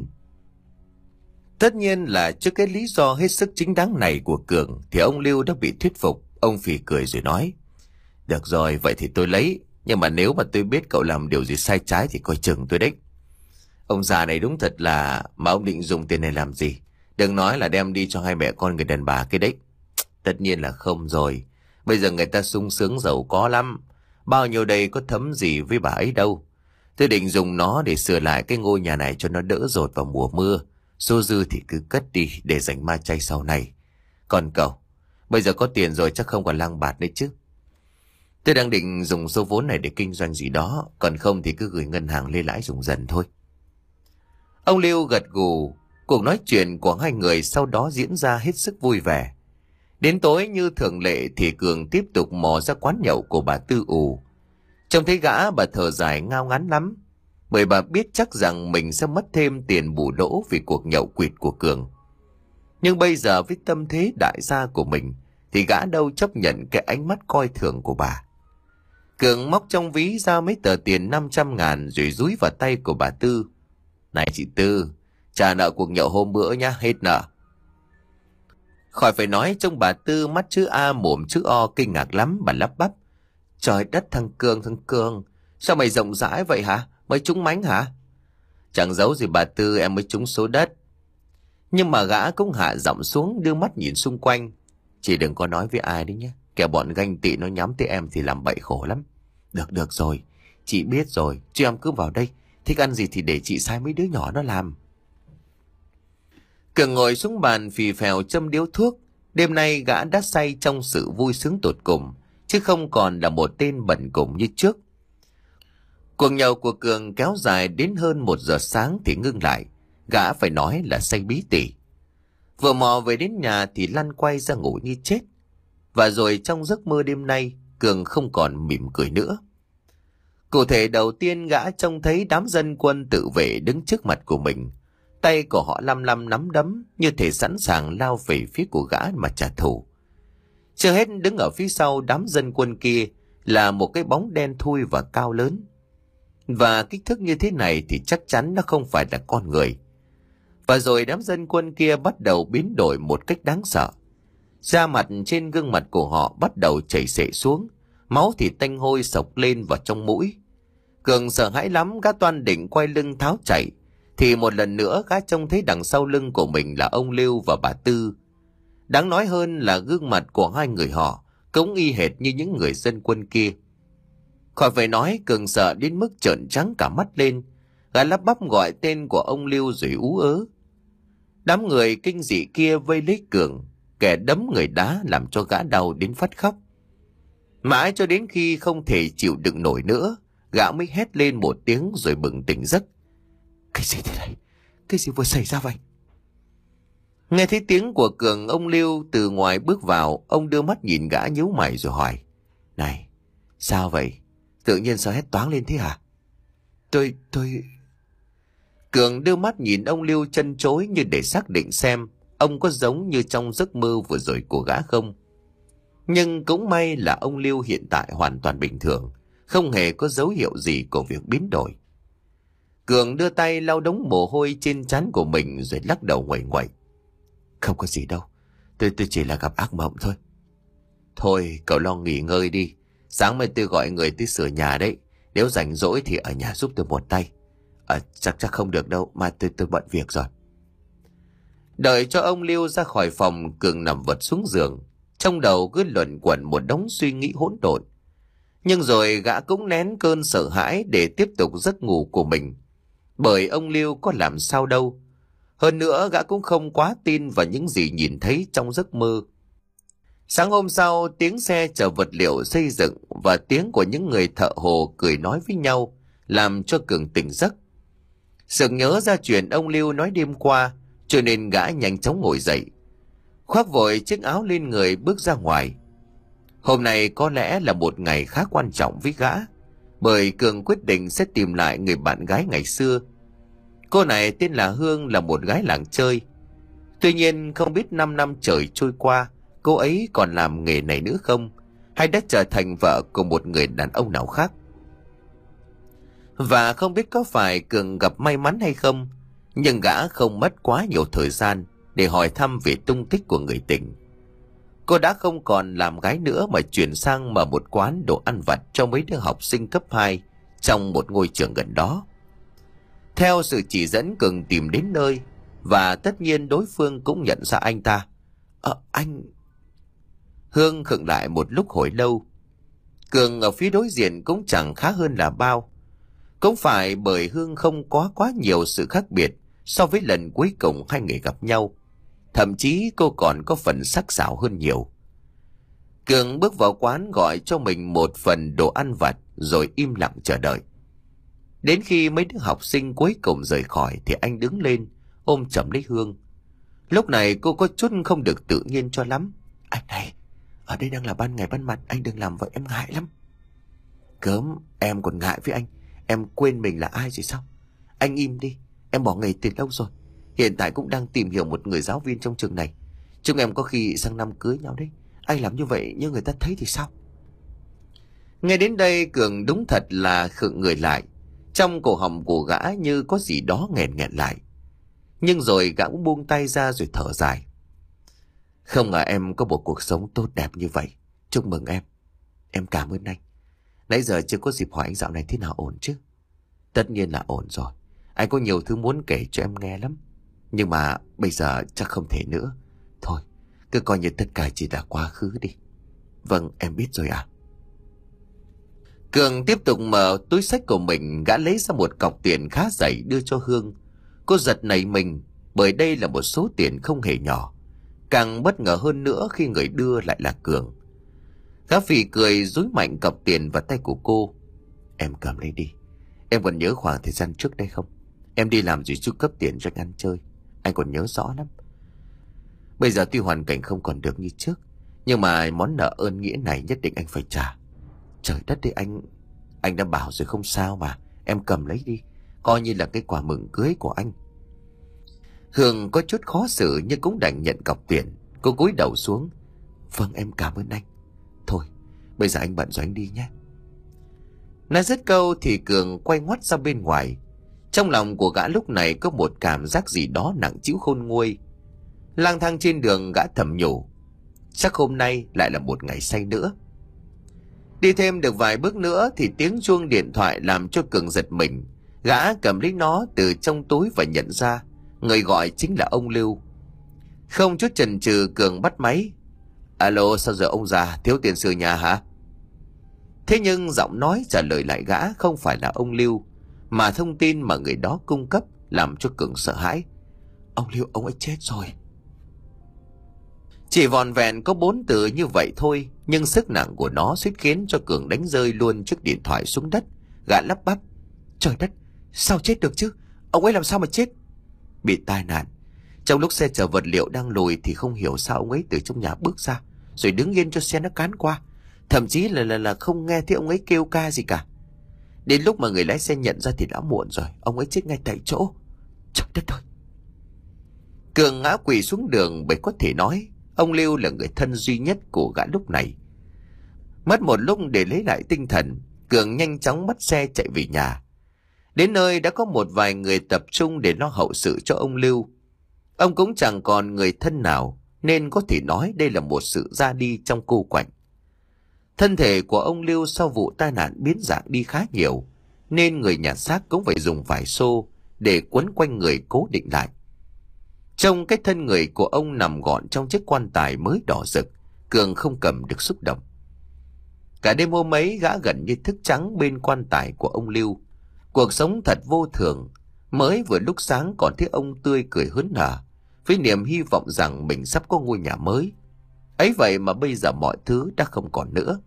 Tất nhiên là trước cái lý do hết sức chính đáng này của Cường thì ông Lưu đã bị thuyết phục. Ông phì cười rồi nói: "Được rồi, vậy thì tôi lấy. Nhưng mà nếu mà tôi biết cậu làm điều gì sai trái thì coi chừng tôi đấy." Ông già này đúng thật là... Mà ông định dùng tiền này làm gì? Đừng nói là đem đi cho hai mẹ con người đàn bà cái đấy. Tất nhiên là không rồi. Bây giờ người ta sung sướng giàu có lắm. Bao nhiêu đây có thấm gì với bà ấy đâu. Tôi định dùng nó để sửa lại cái ngôi nhà này cho nó đỡ dột vào mùa mưa. Số dư thì cứ cất đi để dành ma chay sau này. Còn cậu, bây giờ có tiền rồi chắc không còn lang bạt đấy chứ. Tôi đang định dùng số vốn này để kinh doanh gì đó. Còn không thì cứ gửi ngân hàng lấy lãi dùng dần thôi. Ông Lưu gật gù. Cuộc nói chuyện của hai người sau đó diễn ra hết sức vui vẻ. Đến tối như thường lệ thì Cường tiếp tục mò ra quán nhậu của bà Tư Ù. Trông thấy gã, bà thở dài ngao ngán lắm, bởi bà biết chắc rằng mình sẽ mất thêm tiền bù lỗ vì cuộc nhậu quỵt của Cường. Nhưng bây giờ với tâm thế đại gia của mình thì gã đâu chấp nhận cái ánh mắt coi thường của bà. Cường móc trong ví ra mấy tờ tiền năm trăm ngàn rồi dúi vào tay của bà Tư. "Này chị Tư, trả nợ cuộc nhậu hôm bữa nhá, hết nợ." Khỏi phải nói, trông bà Tư mắt chữ A mồm chữ O kinh ngạc lắm. Bà lắp bắp: "Trời đất, thằng Cường, thằng Cường, sao mày rộng rãi vậy hả? Mới trúng mánh hả?" "Chẳng giấu gì bà Tư, em mới trúng số đất." Nhưng mà gã cũng hạ giọng xuống, đưa mắt nhìn xung quanh: "Chị đừng có nói với ai đấy nhé, kẻo bọn ganh tị nó nhắm tới em thì làm bậy khổ lắm." "Được được rồi, chị biết rồi, chứ em cứ vào đây, thích ăn gì thì để chị sai mấy đứa nhỏ nó làm." Cường ngồi xuống bàn phì phèo châm điếu thuốc. Đêm nay gã đã say trong sự vui sướng tột cùng, chứ không còn là một tên bẩn cùng như trước. Cuộc nhậu của Cường kéo dài đến hơn một giờ sáng thì ngưng lại. Gã phải nói là say bí tỉ. Vừa mò về đến nhà thì lăn quay ra ngủ như chết. Và rồi trong giấc mơ đêm nay, Cường không còn mỉm cười nữa. Cụ thể đầu tiên, gã trông thấy đám dân quân tự vệ đứng trước mặt của mình. Tay của họ lăm lăm nắm đấm, như thể sẵn sàng lao về phía của gã mà trả thù. Chưa hết, đứng ở phía sau đám dân quân kia là một cái bóng đen thui và cao lớn. Và kích thước như thế này thì chắc chắn nó không phải là con người. Và rồi đám dân quân kia bắt đầu biến đổi một cách đáng sợ. Da mặt trên gương mặt của họ bắt đầu chảy xệ xuống, máu thì tanh hôi sộc lên vào trong mũi. Cường sợ hãi lắm, gã toan định quay lưng tháo chạy, thì một lần nữa gã trông thấy đằng sau lưng của mình là ông Lưu và bà Tư. Đáng nói hơn là gương mặt của hai người họ cũng y hệt như những người dân quân kia. Khỏi phải nói, Cường sợ đến mức trợn trắng cả mắt lên. Gã lắp bắp gọi tên của ông Lưu rồi ú ớ. Đám người kinh dị kia vây lấy Cường, kẻ đấm người đá làm cho gã đau đến phát khóc. Mãi cho đến khi không thể chịu đựng nổi nữa, gã mới hét lên một tiếng rồi bừng tỉnh giấc. Cái gì thế này? Cái gì vừa xảy ra vậy? Nghe thấy tiếng của Cường, ông Lưu từ ngoài bước vào. Ông đưa mắt nhìn gã nhíu mày rồi hỏi: Này, sao vậy? Tự nhiên sao hét toáng lên thế hả? Tôi, tôi... Cường đưa mắt nhìn ông Lưu chân chối như để xác định xem ông có giống như trong giấc mơ vừa rồi của gã không. Nhưng cũng may là ông Lưu hiện tại hoàn toàn bình thường, không hề có dấu hiệu gì của việc biến đổi. Cường đưa tay lau đống mồ hôi trên trán của mình rồi lắc đầu nguậy nguậy. Không có gì đâu, tôi tôi chỉ là gặp ác mộng thôi. Thôi cậu lo nghỉ ngơi đi, sáng mai tôi gọi người tới sửa nhà đấy. Nếu rảnh rỗi thì ở nhà giúp tôi một tay. À, chắc chắc không được đâu, mà tôi tôi bận việc rồi. Đợi cho ông Lưu ra khỏi phòng, Cường nằm vật xuống giường, trong đầu cứ luẩn quẩn một đống suy nghĩ hỗn độn. Nhưng rồi gã cũng nén cơn sợ hãi để tiếp tục giấc ngủ của mình, bởi ông Lưu có làm sao đâu. Hơn nữa gã cũng không quá tin vào những gì nhìn thấy trong giấc mơ. Sáng hôm sau, tiếng xe chở vật liệu xây dựng và tiếng của những người thợ hồ cười nói với nhau làm cho Cường tỉnh giấc. Sực nhớ ra chuyện ông Lưu nói đêm qua, cho nên gã nhanh chóng ngồi dậy, khoác vội chiếc áo lên người bước ra ngoài. Hôm nay có lẽ là một ngày khá quan trọng với gã, bởi Cường quyết định sẽ tìm lại người bạn gái ngày xưa. Cô này tên là Hương, là một gái làng chơi. Tuy nhiên không biết năm năm trời trôi qua, cô ấy còn làm nghề này nữa không, hay đã trở thành vợ của một người đàn ông nào khác. Và không biết có phải Cường gặp may mắn hay không, nhưng gã không mất quá nhiều thời gian để hỏi thăm về tung tích của người tình. Cô đã không còn làm gái nữa mà chuyển sang mở một quán đồ ăn vặt cho mấy đứa học sinh cấp hai trong một ngôi trường gần đó. Theo sự chỉ dẫn, Cường tìm đến nơi, và tất nhiên đối phương cũng nhận ra anh ta. Ờ, anh... Hương khựng lại một lúc hồi lâu. Cường ở phía đối diện cũng chẳng khá hơn là bao. Cũng phải bởi Hương không có quá nhiều sự khác biệt so với lần cuối cùng hai người gặp nhau. Thậm chí cô còn có phần sắc sảo hơn nhiều. Cường bước vào quán gọi cho mình một phần đồ ăn vặt rồi im lặng chờ đợi. Đến khi mấy đứa học sinh cuối cùng rời khỏi thì anh đứng lên ôm chầm lấy Hương. Lúc này cô có chút không được tự nhiên cho lắm. Anh này, ở đây đang là ban ngày ban mặt, anh đừng làm vậy, em ngại lắm. Cớm, em còn ngại với anh. Em quên mình là ai rồi sao? Anh im đi, em bỏ nghề từ lâu rồi. Hiện tại cũng đang tìm hiểu một người giáo viên trong trường này. Chúng em có khi sang năm cưới nhau đấy. Anh làm như vậy nhưng người ta thấy thì sao? Nghe đến đây, Cường đúng thật là khựng người lại. Trong cổ họng của gã như có gì đó nghẹn nghẹn lại. Nhưng rồi gã cũng buông tay ra rồi thở dài. Không ngờ em có một cuộc sống tốt đẹp như vậy. Chúc mừng em. Em cảm ơn anh. Nãy giờ chưa có dịp hỏi anh dạo này thế nào, ổn chứ? Tất nhiên là ổn rồi. Anh có nhiều thứ muốn kể cho em nghe lắm. Nhưng mà bây giờ chắc không thể nữa. Thôi, cứ coi như tất cả chỉ là quá khứ đi. Vâng, em biết rồi ạ. À. Cường tiếp tục mở túi xách của mình, gã lấy ra một cọc tiền khá dày đưa cho Hương. Cô giật nảy mình, bởi đây là một số tiền không hề nhỏ. Càng bất ngờ hơn nữa khi người đưa lại là Cường. Gã phì cười dúi mạnh cọc tiền vào tay của cô. Em cầm lấy đi. Em còn nhớ khoảng thời gian trước đây không? Em đi làm gì chu cấp tiền cho anh ăn chơi. Anh còn nhớ rõ lắm. Bây giờ tuy hoàn cảnh không còn được như trước, nhưng mà món nợ ơn nghĩa này nhất định anh phải trả. Trời đất đi anh. Anh đã bảo rồi không sao mà. Em cầm lấy đi, coi như là cái quà mừng cưới của anh. Hương có chút khó xử nhưng cũng đành nhận cọc tiền. Cô cúi đầu xuống. Vâng, em cảm ơn anh. Thôi, bây giờ anh bận rồi, anh đi nhé. Nói dứt câu thì Cường quay ngoắt ra bên ngoài. Trong lòng của gã lúc này có một cảm giác gì đó nặng trĩu khôn nguôi. Lang thang trên đường, gã thầm nhủ, chắc hôm nay lại là một ngày say nữa. Đi thêm được vài bước nữa thì tiếng chuông điện thoại làm cho Cường giật mình. Gã cầm lấy nó từ trong túi và nhận ra người gọi chính là ông Lưu. Không chút chần chừ, Cường bắt máy. Alo, sao giờ ông già, thiếu tiền sửa nhà hả? Thế nhưng giọng nói trả lời lại gã không phải là ông Lưu, mà thông tin mà người đó cung cấp làm cho Cường sợ hãi. Ông Lưu, ông ấy chết rồi. Chỉ vòn vẹn có bốn từ như vậy thôi, nhưng sức nặng của nó suýt khiến cho Cường đánh rơi luôn chiếc điện thoại xuống đất. Gã lắp bắp. Trời đất, sao chết được chứ? Ông ấy làm sao mà chết? Bị tai nạn. Trong lúc xe chở vật liệu đang lùi thì không hiểu sao ông ấy từ trong nhà bước ra, rồi đứng yên cho xe nó cán qua. Thậm chí là là là không nghe thấy ông ấy kêu ca gì cả. Đến lúc mà người lái xe nhận ra thì đã muộn rồi, ông ấy chết ngay tại chỗ. Trời đất ơi! Cường ngã quỵ xuống đường, bởi có thể nói ông Lưu là người thân duy nhất của gã lúc này. Mất một lúc để lấy lại tinh thần, Cường nhanh chóng bắt xe chạy về nhà. Đến nơi đã có một vài người tập trung để lo hậu sự cho ông Lưu. Ông cũng chẳng còn người thân nào, nên có thể nói đây là một sự ra đi trong cô quạnh. Thân thể của ông Lưu sau vụ tai nạn biến dạng đi khá nhiều, nên người nhặt xác cũng phải dùng vải xô để quấn quanh người cố định lại. Trong cái thân người của ông nằm gọn trong chiếc quan tài mới đỏ rực, Cường không cầm được xúc động. Cả đêm hôm ấy gã gần như thức trắng bên quan tài của ông Lưu. Cuộc sống thật vô thường, mới vừa lúc sáng còn thấy ông tươi cười hớn hở, với niềm hy vọng rằng mình sắp có ngôi nhà mới. Ấy vậy mà bây giờ mọi thứ đã không còn nữa.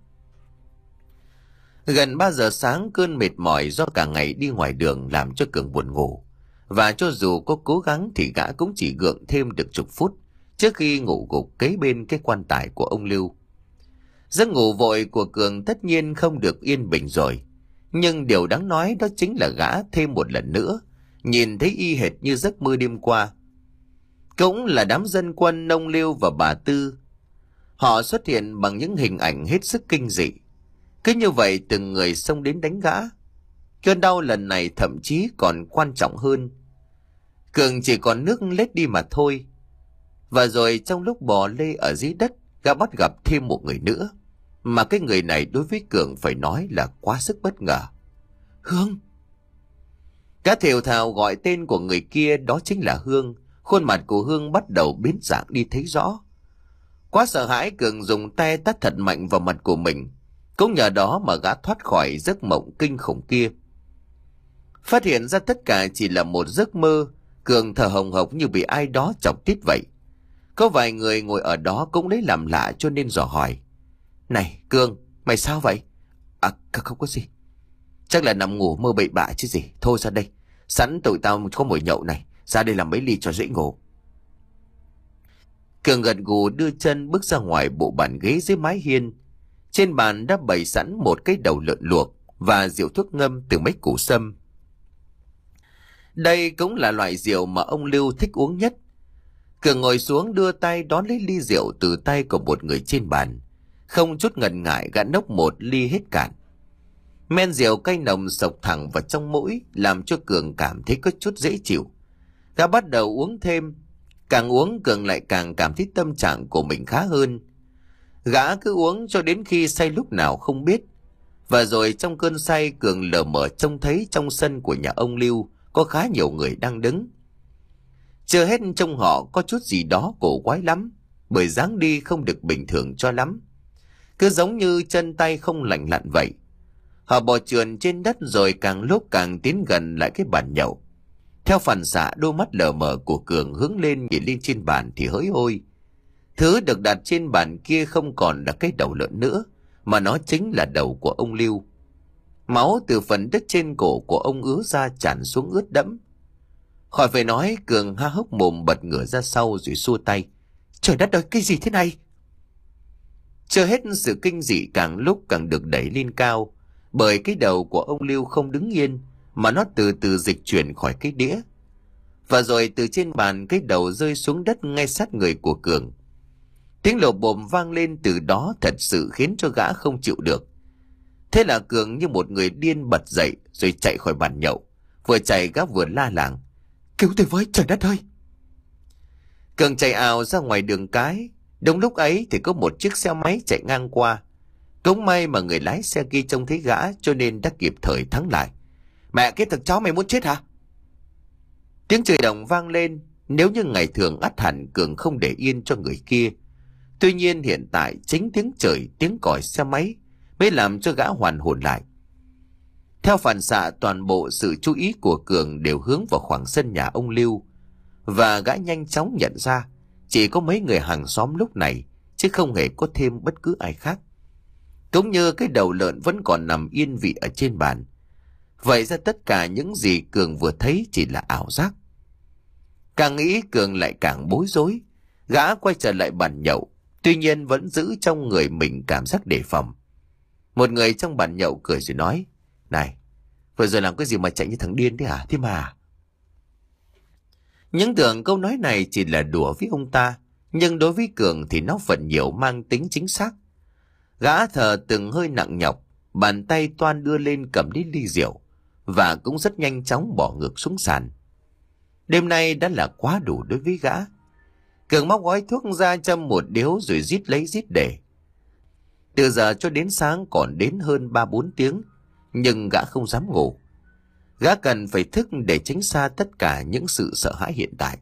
Gần ba giờ sáng, cơn mệt mỏi do cả ngày đi ngoài đường làm cho Cường buồn ngủ. Và cho dù có cố gắng thì gã cũng chỉ gượng thêm được chục phút trước khi ngủ gục kế bên cái quan tài của ông Lưu. Giấc ngủ vội của Cường tất nhiên không được yên bình rồi. Nhưng điều đáng nói đó chính là gã thêm một lần nữa nhìn thấy y hệt như giấc mơ đêm qua. Cũng là đám dân quân ông Lưu và bà Tư. Họ xuất hiện bằng những hình ảnh hết sức kinh dị. Cứ như vậy từng người xông đến đánh gã. Cơn đau lần này thậm chí còn quan trọng hơn. Cường chỉ còn nước lết đi mà thôi. Và rồi trong lúc bò lê ở dưới đất, gã bắt gặp thêm một người nữa. Mà cái người này đối với Cường phải nói là quá sức bất ngờ. Hương! Gã thều thào gọi tên của người kia, đó chính là Hương. Khuôn mặt của Hương bắt đầu biến dạng đi thấy rõ. Quá sợ hãi, Cường dùng tay tát thật mạnh vào mặt của mình. Cũng nhờ đó mà gã thoát khỏi giấc mộng kinh khủng kia. Phát hiện ra tất cả chỉ là một giấc mơ, Cường thở hồng hộc như bị ai đó chọc tiết vậy. Có vài người ngồi ở đó cũng lấy làm lạ cho nên dò hỏi. Này Cường, mày sao vậy? À không có gì. Chắc là nằm ngủ mơ bậy bạ chứ gì. Thôi ra đây, sẵn tụi tao có mồi nhậu này, ra đây làm mấy ly cho dễ ngủ. Cường gật gù đưa chân bước ra ngoài bộ bàn ghế dưới mái hiên. Trên bàn đã bày sẵn một cái đầu lợn luộc và rượu thuốc ngâm từ mấy củ sâm. Đây cũng là loại rượu mà ông Lưu thích uống nhất. Cường ngồi xuống đưa tay đón lấy ly rượu từ tay của một người trên bàn. Không chút ngần ngại gã nốc một ly hết cạn. Men rượu cay nồng sộc thẳng vào trong mũi làm cho Cường cảm thấy có chút dễ chịu. Gã bắt đầu uống thêm. Càng uống Cường lại càng cảm thấy tâm trạng của mình khá hơn. Gã cứ uống cho đến khi say lúc nào không biết. Và rồi trong cơn say, Cường lờ mờ trông thấy trong sân của nhà ông Lưu có khá nhiều người đang đứng. Chưa hết trông họ có chút gì đó cổ quái lắm, bởi dáng đi không được bình thường cho lắm. Cứ giống như chân tay không lành lặn vậy. Họ bò trườn trên đất rồi càng lúc càng tiến gần lại cái bàn nhậu. Theo phản xạ, đôi mắt lờ mờ của Cường hướng lên nhìn lên trên bàn thì hỡi ôi. Thứ được đặt trên bàn kia không còn là cái đầu lợn nữa, mà nó chính là đầu của ông Lưu. Máu từ phần đất trên cổ của ông ứa ra tràn xuống ướt đẫm. Khỏi phải nói, Cường há hốc mồm bật ngửa ra sau rồi xua tay. Trời đất ơi, cái gì thế này? Chưa hết, sự kinh dị càng lúc càng được đẩy lên cao, bởi cái đầu của ông Lưu không đứng yên, mà nó từ từ dịch chuyển khỏi cái đĩa. Và rồi từ trên bàn, cái đầu rơi xuống đất ngay sát người của Cường. Tiếng lộp bộm vang lên từ đó thật sự khiến cho gã không chịu được. Thế là Cường như một người điên bật dậy rồi chạy khỏi bàn nhậu. Vừa chạy gã vừa la làng. Cứu tôi với, trời đất ơi! Cường chạy ào ra ngoài đường cái. Đúng lúc ấy thì có một chiếc xe máy chạy ngang qua. Cũng may mà người lái xe kia trông thấy gã cho nên đã kịp thời thắng lại. Mẹ cái thằng chó mày muốn chết hả? Tiếng chửi đồng vang lên. Nếu như ngày thường ắt hẳn Cường không để yên cho người kia. Tuy nhiên hiện tại chính tiếng chửi, tiếng còi xe máy mới làm cho gã hoàn hồn lại. Theo phản xạ, toàn bộ sự chú ý của Cường đều hướng vào khoảng sân nhà ông Lưu. Và gã nhanh chóng nhận ra chỉ có mấy người hàng xóm lúc này, chứ không hề có thêm bất cứ ai khác. Cũng như cái đầu lợn vẫn còn nằm yên vị ở trên bàn. Vậy ra tất cả những gì Cường vừa thấy chỉ là ảo giác. Càng nghĩ Cường lại càng bối rối. Gã quay trở lại bàn nhậu, tuy nhiên vẫn giữ trong người mình cảm giác đề phòng. Một người trong bàn nhậu cười rồi nói: Này, vừa rồi làm cái gì mà chạy như thằng điên thế hả? Thế mà những tưởng câu nói này chỉ là đùa với ông ta, nhưng đối với Cường thì nó phần nhiều mang tính chính xác. Gã thở từng hơi nặng nhọc, bàn tay toan đưa lên cầm lấy ly rượu, và cũng rất nhanh chóng bỏ ngược xuống sàn. Đêm nay đã là quá đủ đối với gã. Cường móc gói thuốc ra châm một điếu rồi rít lấy rít để. Từ giờ cho đến sáng còn đến hơn ba bốn tiếng, nhưng gã không dám ngủ. Gã cần phải thức để tránh xa tất cả những sự sợ hãi hiện tại.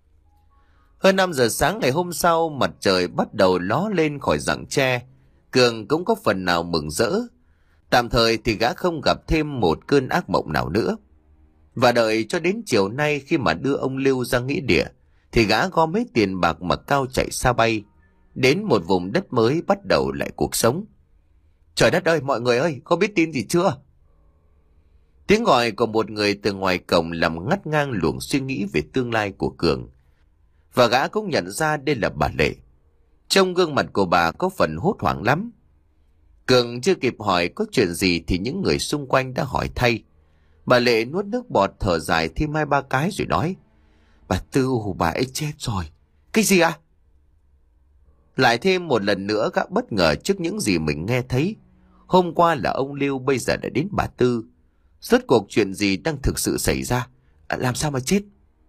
Hơn năm giờ sáng ngày hôm sau, mặt trời bắt đầu ló lên khỏi rặng tre. Cường cũng có phần nào mừng rỡ. Tạm thời thì gã không gặp thêm một cơn ác mộng nào nữa. Và đợi cho đến chiều nay, khi mà đưa ông Lưu ra nghĩa địa, thì gã gom mấy tiền bạc mà cao chạy xa bay, đến một vùng đất mới bắt đầu lại cuộc sống. Trời đất ơi, mọi người ơi, có biết tin gì chưa? Tiếng gọi của một người từ ngoài cổng làm ngắt ngang luồng suy nghĩ về tương lai của Cường. Và gã cũng nhận ra đây là bà Lệ. Trong gương mặt của bà có phần hốt hoảng lắm. Cường chưa kịp hỏi có chuyện gì thì những người xung quanh đã hỏi thay. Bà Lệ nuốt nước bọt, thở dài thêm hai ba cái rồi nói: Bà Tư, bà ấy chết rồi. Cái gì à? Lại thêm một lần nữa gã bất ngờ trước những gì mình nghe thấy. Hôm qua là ông Lưu, bây giờ đã đến bà Tư. Rốt cuộc chuyện gì đang thực sự xảy ra? À, làm sao mà chết?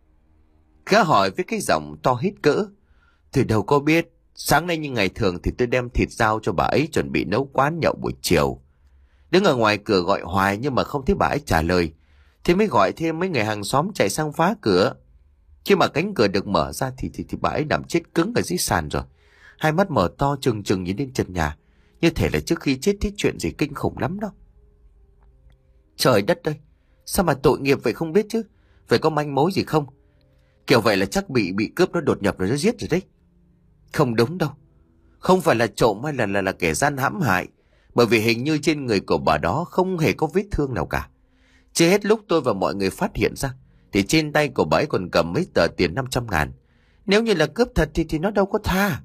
Gã hỏi với cái giọng to hết cỡ: Tôi đâu có biết. Sáng nay như ngày thường thì tôi đem thịt giao cho bà ấy chuẩn bị nấu quán nhậu buổi chiều. Đứng ở ngoài cửa gọi hoài nhưng mà không thấy bà ấy trả lời. Thế mới gọi thêm mấy người hàng xóm chạy sang phá cửa. Khi mà cánh cửa được mở ra thì, thì, thì bà ấy nằm chết cứng ở dưới sàn rồi. Hai mắt mở to trừng trừng nhìn lên trần nhà, như thể là trước khi chết thấy chuyện gì kinh khủng lắm đó. Trời đất ơi, sao mà tội nghiệp vậy không biết chứ? Phải có manh mối gì không? Kiểu vậy là chắc bị bị cướp nó đột nhập rồi nó giết rồi đấy. Không đúng đâu. Không phải là trộm hay là, là, là kẻ gian hãm hại. Bởi vì hình như trên người của bà đó không hề có vết thương nào cả. Chưa hết lúc tôi và mọi người phát hiện ra thì trên tay của bà ấy còn cầm mấy tờ tiền năm trăm ngàn. Nếu như là cướp thật thì, thì nó đâu có tha.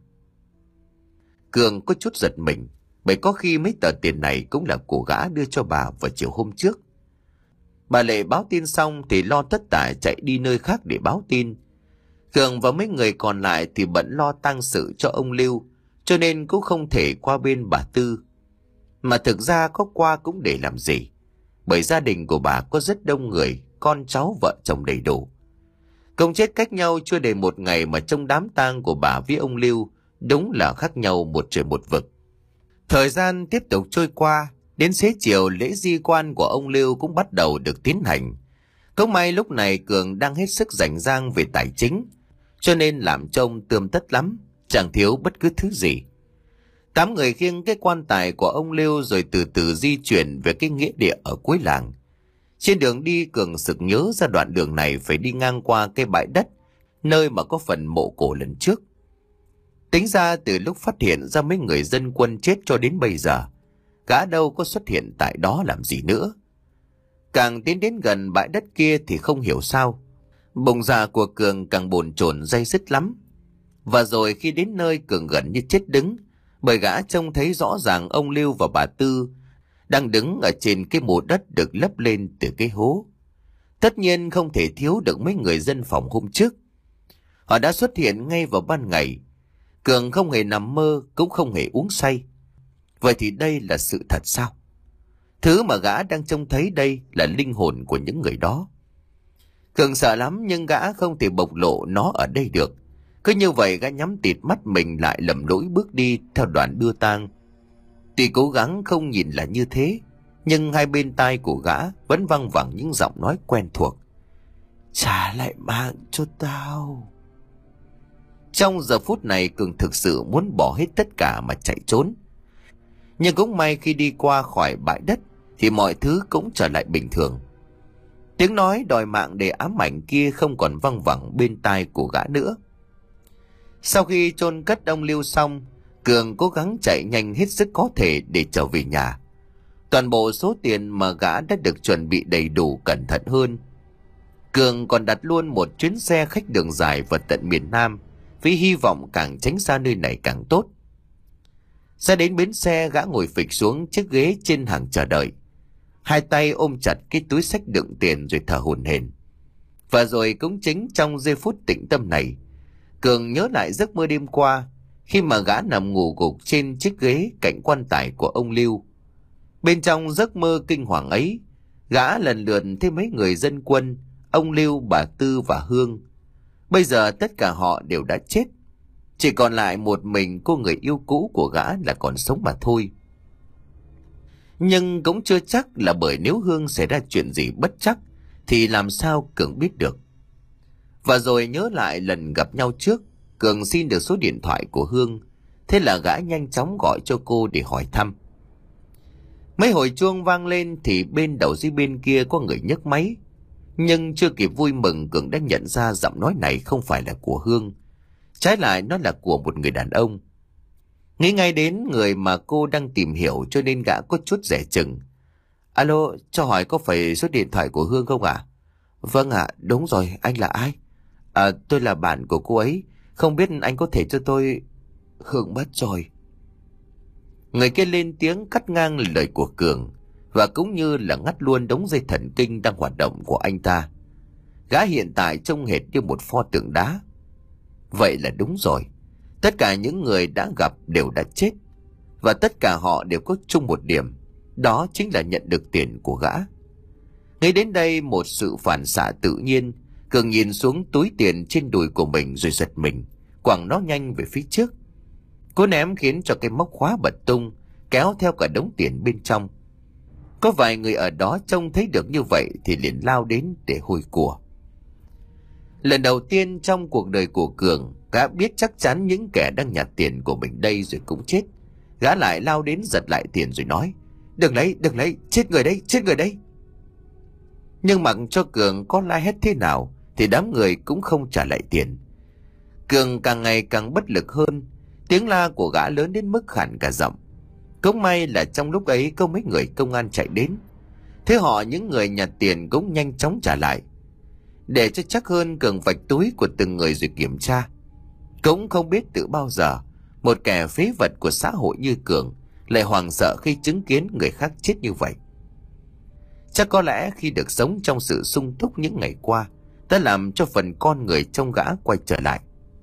Cường có chút giật mình, bởi có khi mấy tờ tiền này cũng là của gã đưa cho bà vào chiều hôm trước. Bà Lệ báo tin xong thì lo tất tả chạy đi nơi khác để báo tin. Cường và mấy người còn lại thì bận lo tang sự cho ông Lưu, cho nên cũng không thể qua bên bà Tư. Mà thực ra có qua cũng để làm gì, bởi gia đình của bà có rất đông người, con cháu vợ chồng đầy đủ. Công chết cách nhau chưa đầy một ngày mà trong đám tang của bà với ông Lưu đúng là khác nhau một trời một vực. Thời gian tiếp tục trôi qua, đến xế chiều lễ di quan của ông Lưu cũng bắt đầu được tiến hành. Cũng may lúc này Cường đang hết sức rảnh rang về tài chính, cho nên làm trông tươm tất lắm, chẳng thiếu bất cứ thứ gì. Tám người khiêng cái quan tài của ông Lưu rồi từ từ di chuyển về cái nghĩa địa ở cuối làng. Trên đường đi, Cường sực nhớ ra đoạn đường này phải đi ngang qua cái bãi đất, nơi mà có phần mộ cổ lần trước. Tính ra từ lúc phát hiện ra mấy người dân quân chết cho đến bây giờ, gã đâu có xuất hiện tại đó làm gì nữa. Càng tiến đến gần bãi đất kia thì không hiểu sao, bụng dạ của Cường càng bồn chồn day dứt lắm. Và rồi khi đến nơi, Cường gần như chết đứng, bởi gã trông thấy rõ ràng ông Lưu và bà Tư đang đứng ở trên cái mộ đất được lấp lên từ cái hố. Tất nhiên không thể thiếu được mấy người dân phòng hôm trước. Họ đã xuất hiện ngay vào ban ngày. Cường không hề nằm mơ, cũng không hề uống say. Vậy thì đây là sự thật sao? Thứ mà gã đang trông thấy đây là linh hồn của những người đó. Cường sợ lắm, nhưng gã không thể bộc lộ nó ở đây được. Cứ như vậy gã nhắm tịt mắt mình lại lầm lũi bước đi theo đoàn đưa tang. Tuy cố gắng không nhìn là như thế, nhưng hai bên tai của gã vẫn văng vẳng những giọng nói quen thuộc. Trả lại mạng cho tao. Trong giờ phút này Cường thực sự muốn bỏ hết tất cả mà chạy trốn. Nhưng cũng may khi đi qua khỏi bãi đất thì mọi thứ cũng trở lại bình thường. Tiếng nói đòi mạng để ám ảnh kia không còn văng vẳng bên tai của gã nữa. Sau khi chôn cất ông Lưu xong, Cường cố gắng chạy nhanh hết sức có thể để trở về nhà. Toàn bộ số tiền mà gã đã được chuẩn bị đầy đủ cẩn thận hơn. Cường còn đặt luôn một chuyến xe khách đường dài vào tận miền Nam, vì hy vọng càng tránh xa nơi này càng tốt. Ra đến bến xe, gã ngồi phịch xuống chiếc ghế trên hàng chờ đợi, hai tay ôm chặt cái túi xách đựng tiền rồi thở hổn hển. Và rồi cũng chính trong giây phút tĩnh tâm này, Cường nhớ lại giấc mơ đêm qua khi mà gã nằm ngủ gục trên chiếc ghế cạnh quan tài của ông Lưu. Bên trong giấc mơ kinh hoàng ấy, gã lần lượt thấy mấy người dân quân, ông Lưu, bà Tư và Hương. Bây giờ tất cả họ đều đã chết, chỉ còn lại một mình cô người yêu cũ của gã là còn sống mà thôi. Nhưng cũng chưa chắc là bởi nếu Hương xảy ra chuyện gì bất trắc thì làm sao Cường biết được. Và rồi nhớ lại lần gặp nhau trước, Cường xin được số điện thoại của Hương. Thế là gã nhanh chóng gọi cho cô để hỏi thăm. Mấy hồi chuông vang lên thì bên đầu dưới bên kia có người nhấc máy. Nhưng chưa kịp vui mừng, Cường đã nhận ra giọng nói này không phải là của Hương. Trái lại nó là của một người đàn ông. Nghĩ ngay đến người mà cô đang tìm hiểu cho nên gã có chút dè chừng. Alo, cho hỏi có phải số điện thoại của Hương không ạ? À? Vâng ạ, à, đúng rồi, anh là ai? À, tôi là bạn của cô ấy, không biết anh có thể cho tôi... Hương mất rồi. Người kia lên tiếng cắt ngang lời của Cường, và cũng như là ngắt luôn đống dây thần kinh đang hoạt động của anh ta. Gã hiện tại trông hệt như một pho tượng đá. Vậy là đúng rồi, tất cả những người đã gặp đều đã chết, và tất cả họ đều có chung một điểm, đó chính là nhận được tiền của gã. Ngay đến đây, một sự phản xạ tự nhiên, Cường nhìn xuống túi tiền trên đùi của mình rồi giật mình, quẳng nó nhanh về phía trước. Cố ném khiến cho cái móc khóa bật tung, kéo theo cả đống tiền bên trong. Có vài người ở đó trông thấy được như vậy thì liền lao đến để hôi của. Lần đầu tiên trong cuộc đời của Cường, gã biết chắc chắn những kẻ đang nhặt tiền của mình đây rồi cũng chết. Gã lại lao đến giật lại tiền rồi nói: Đừng lấy, đừng lấy, chết người đấy, chết người đấy. Nhưng mặc cho Cường có la hét thế nào thì đám người cũng không trả lại tiền. Cường càng ngày càng bất lực hơn, tiếng la của gã lớn đến mức khản cả giọng. Cũng may là trong lúc ấy có mấy người công an chạy đến. Thế họ, những người nhặt tiền cũng nhanh chóng trả lại. Để cho chắc hơn, Cường vạch túi của từng người rồi kiểm tra. Cũng không biết từ bao giờ một kẻ phế vật của xã hội như Cường lại hoảng sợ khi chứng kiến người khác chết như vậy. Chắc có lẽ khi được sống trong sự sung túc những ngày qua đã làm cho phần con người trong gã quay trở lại.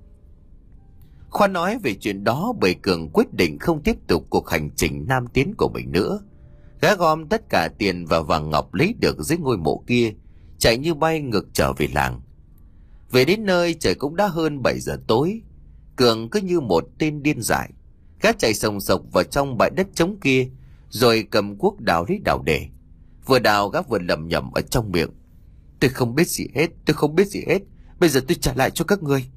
Khoan nói về chuyện đó, bởi Cường quyết định không tiếp tục cuộc hành trình nam tiến của mình nữa. Gã gom tất cả tiền và vàng ngọc lấy được dưới ngôi mộ kia, chạy như bay ngược trở về làng. Về đến nơi trời cũng đã hơn bảy giờ tối. Cường cứ như một tên điên dại, gã chạy sồng sộc vào trong bãi đất trống kia, rồi cầm cuốc đào lấy đào để. Vừa đào gã vừa lẩm nhẩm ở trong miệng: Tôi không biết gì hết, tôi không biết gì hết, bây giờ tôi trả lại cho các ngươi.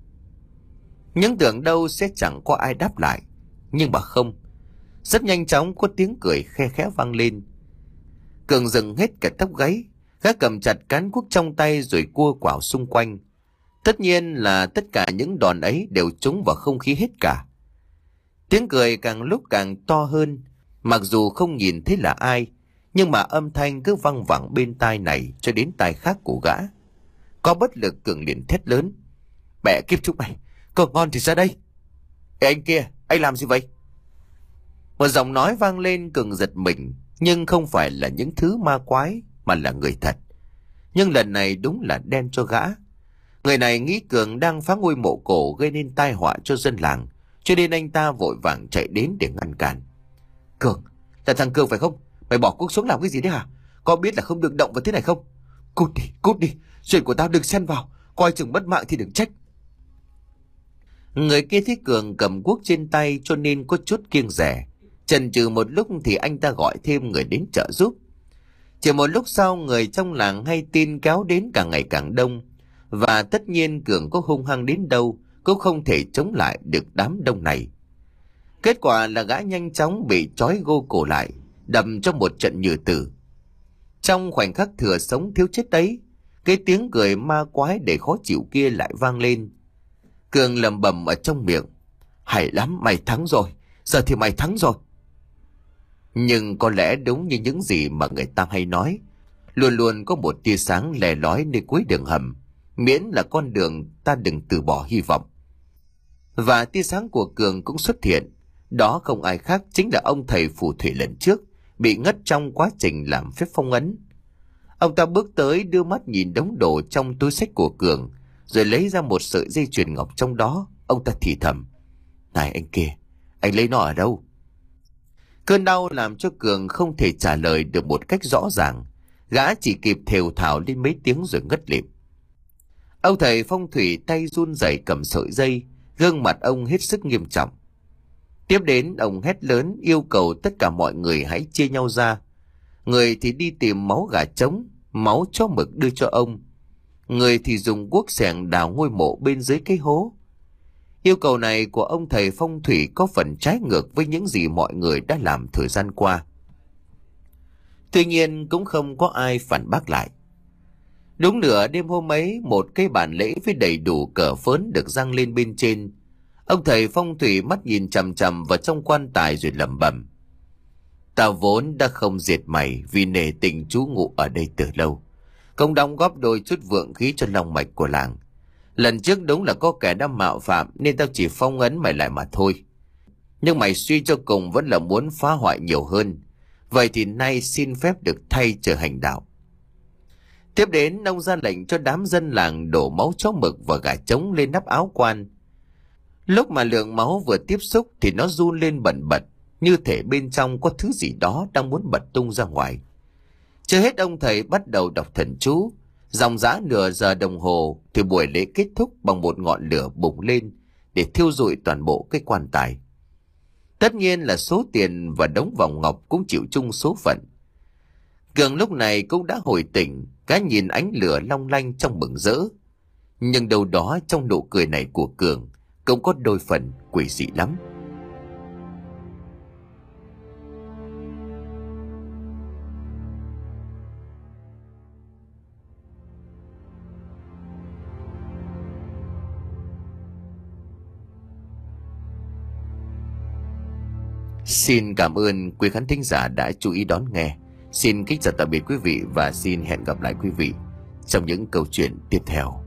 Nhưng tưởng đâu sẽ chẳng có ai đáp lại, nhưng mà không. Rất nhanh chóng có tiếng cười khe khẽ vang lên. Cường dừng hết cả tóc gáy, gã cầm chặt cán cuốc trong tay rồi cua quảo xung quanh. Tất nhiên là tất cả những đòn ấy đều trúng vào không khí hết cả. Tiếng cười càng lúc càng to hơn, mặc dù không nhìn thấy là ai, nhưng mà âm thanh cứ văng vẳng bên tai này cho đến tai khác của gã. Có bất lực, Cường liền thét lớn: Mẹ kiếp chúng mày, có ngon thì ra đây. Ê anh kia, anh làm gì vậy? Một giọng nói vang lên. Cường giật mình, nhưng không phải là những thứ ma quái mà là người thật. Nhưng lần này đúng là đen cho gã. Người này nghĩ Cường đang phá ngôi mộ cổ gây nên tai họa cho dân làng, cho nên anh ta vội vàng chạy đến để ngăn cản. Cường, là thằng Cường phải không? Mày bỏ cuốc xuống làm cái gì đấy hả? Có biết là không được động vào thế này không? Cút đi, cút đi, chuyện của tao đừng xen vào, coi chừng mất mạng thì đừng trách. Người kia thấy Cường cầm cuốc trên tay cho nên có chút kiêng dè, Chần chừ một lúc thì anh ta gọi thêm người đến trợ giúp. Chỉ một lúc sau, người trong làng hay tin kéo đến càng ngày càng đông, và tất nhiên Cường có hung hăng đến đâu cũng không thể chống lại được đám đông này. Kết quả là gã nhanh chóng bị trói gô cổ lại, đâm trong một trận nhừ tử. Trong khoảnh khắc thừa sống thiếu chết đấy, cái tiếng cười ma quái để khó chịu kia lại vang lên. Cường lẩm bẩm ở trong miệng: hay lắm, mày thắng rồi, giờ thì mày thắng rồi. Nhưng có lẽ đúng như những gì mà người ta hay nói, luôn luôn có một tia sáng lè lói nơi cuối đường hầm, miễn là con đường ta đừng từ bỏ hy vọng. Và tia sáng của Cường cũng xuất hiện. Đó không ai khác chính là ông thầy phù thủy lần trước bị ngất trong quá trình làm phép phong ấn. Ông ta bước tới, đưa mắt nhìn đống đồ trong túi xách của Cường, rồi lấy ra một sợi dây chuyền ngọc trong đó. Ông ta thì thầm: này anh kia, anh lấy nó ở đâu? Cơn đau làm cho Cường không thể trả lời được một cách rõ ràng. Gã chỉ kịp thều thào lên mấy tiếng rồi ngất lịm. Ông thầy phong thủy tay run rẩy cầm sợi dây, gương mặt ông hết sức nghiêm trọng. Tiếp đến, ông hét lớn yêu cầu tất cả mọi người hãy chia nhau ra. Người thì đi tìm máu gà trống, máu chó mực đưa cho ông. Người thì dùng guốc xẻng đào ngôi mộ bên dưới cái hố. Yêu cầu này của ông thầy phong thủy có phần trái ngược với những gì mọi người đã làm thời gian qua. Tuy nhiên cũng không có ai phản bác lại. Đúng nửa đêm hôm ấy, một cái bàn lễ với đầy đủ cờ phớn được dăng lên bên trên. Ông thầy phong thủy mắt nhìn chằm chằm vào trong quan tài rồi lẩm bẩm: tao vốn đã không diệt mày vì nể tình trú ngụ ở đây từ lâu, công đóng góp đôi chút vượng khí cho lòng mạch của làng. Lần trước đúng là có kẻ đã mạo phạm nên tao chỉ phong ấn mày lại mà thôi. Nhưng mày suy cho cùng vẫn là muốn phá hoại nhiều hơn. Vậy thì nay xin phép được thay trời hành đạo. Tiếp đến, ông ra lệnh cho đám dân làng đổ máu chó mực và gà trống lên nắp áo quan. Lúc mà lượng máu vừa tiếp xúc thì nó run lên bần bật, như thể bên trong có thứ gì đó đang muốn bật tung ra ngoài. Chưa hết, ông thầy bắt đầu đọc thần chú. Dòng dã nửa giờ đồng hồ thì buổi lễ kết thúc bằng một ngọn lửa bùng lên để thiêu rụi toàn bộ cái quan tài. Tất nhiên là số tiền và đống vòng ngọc cũng chịu chung số phận. Cường lúc này cũng đã hồi tỉnh, cá nhìn ánh lửa long lanh trong mừng rỡ. Nhưng đâu đó trong nụ cười này của Cường cũng có đôi phần quỷ dị lắm. Xin cảm ơn quý khán thính giả đã chú ý đón nghe. Xin kính chào tạm biệt quý vị và xin hẹn gặp lại quý vị trong những câu chuyện tiếp theo.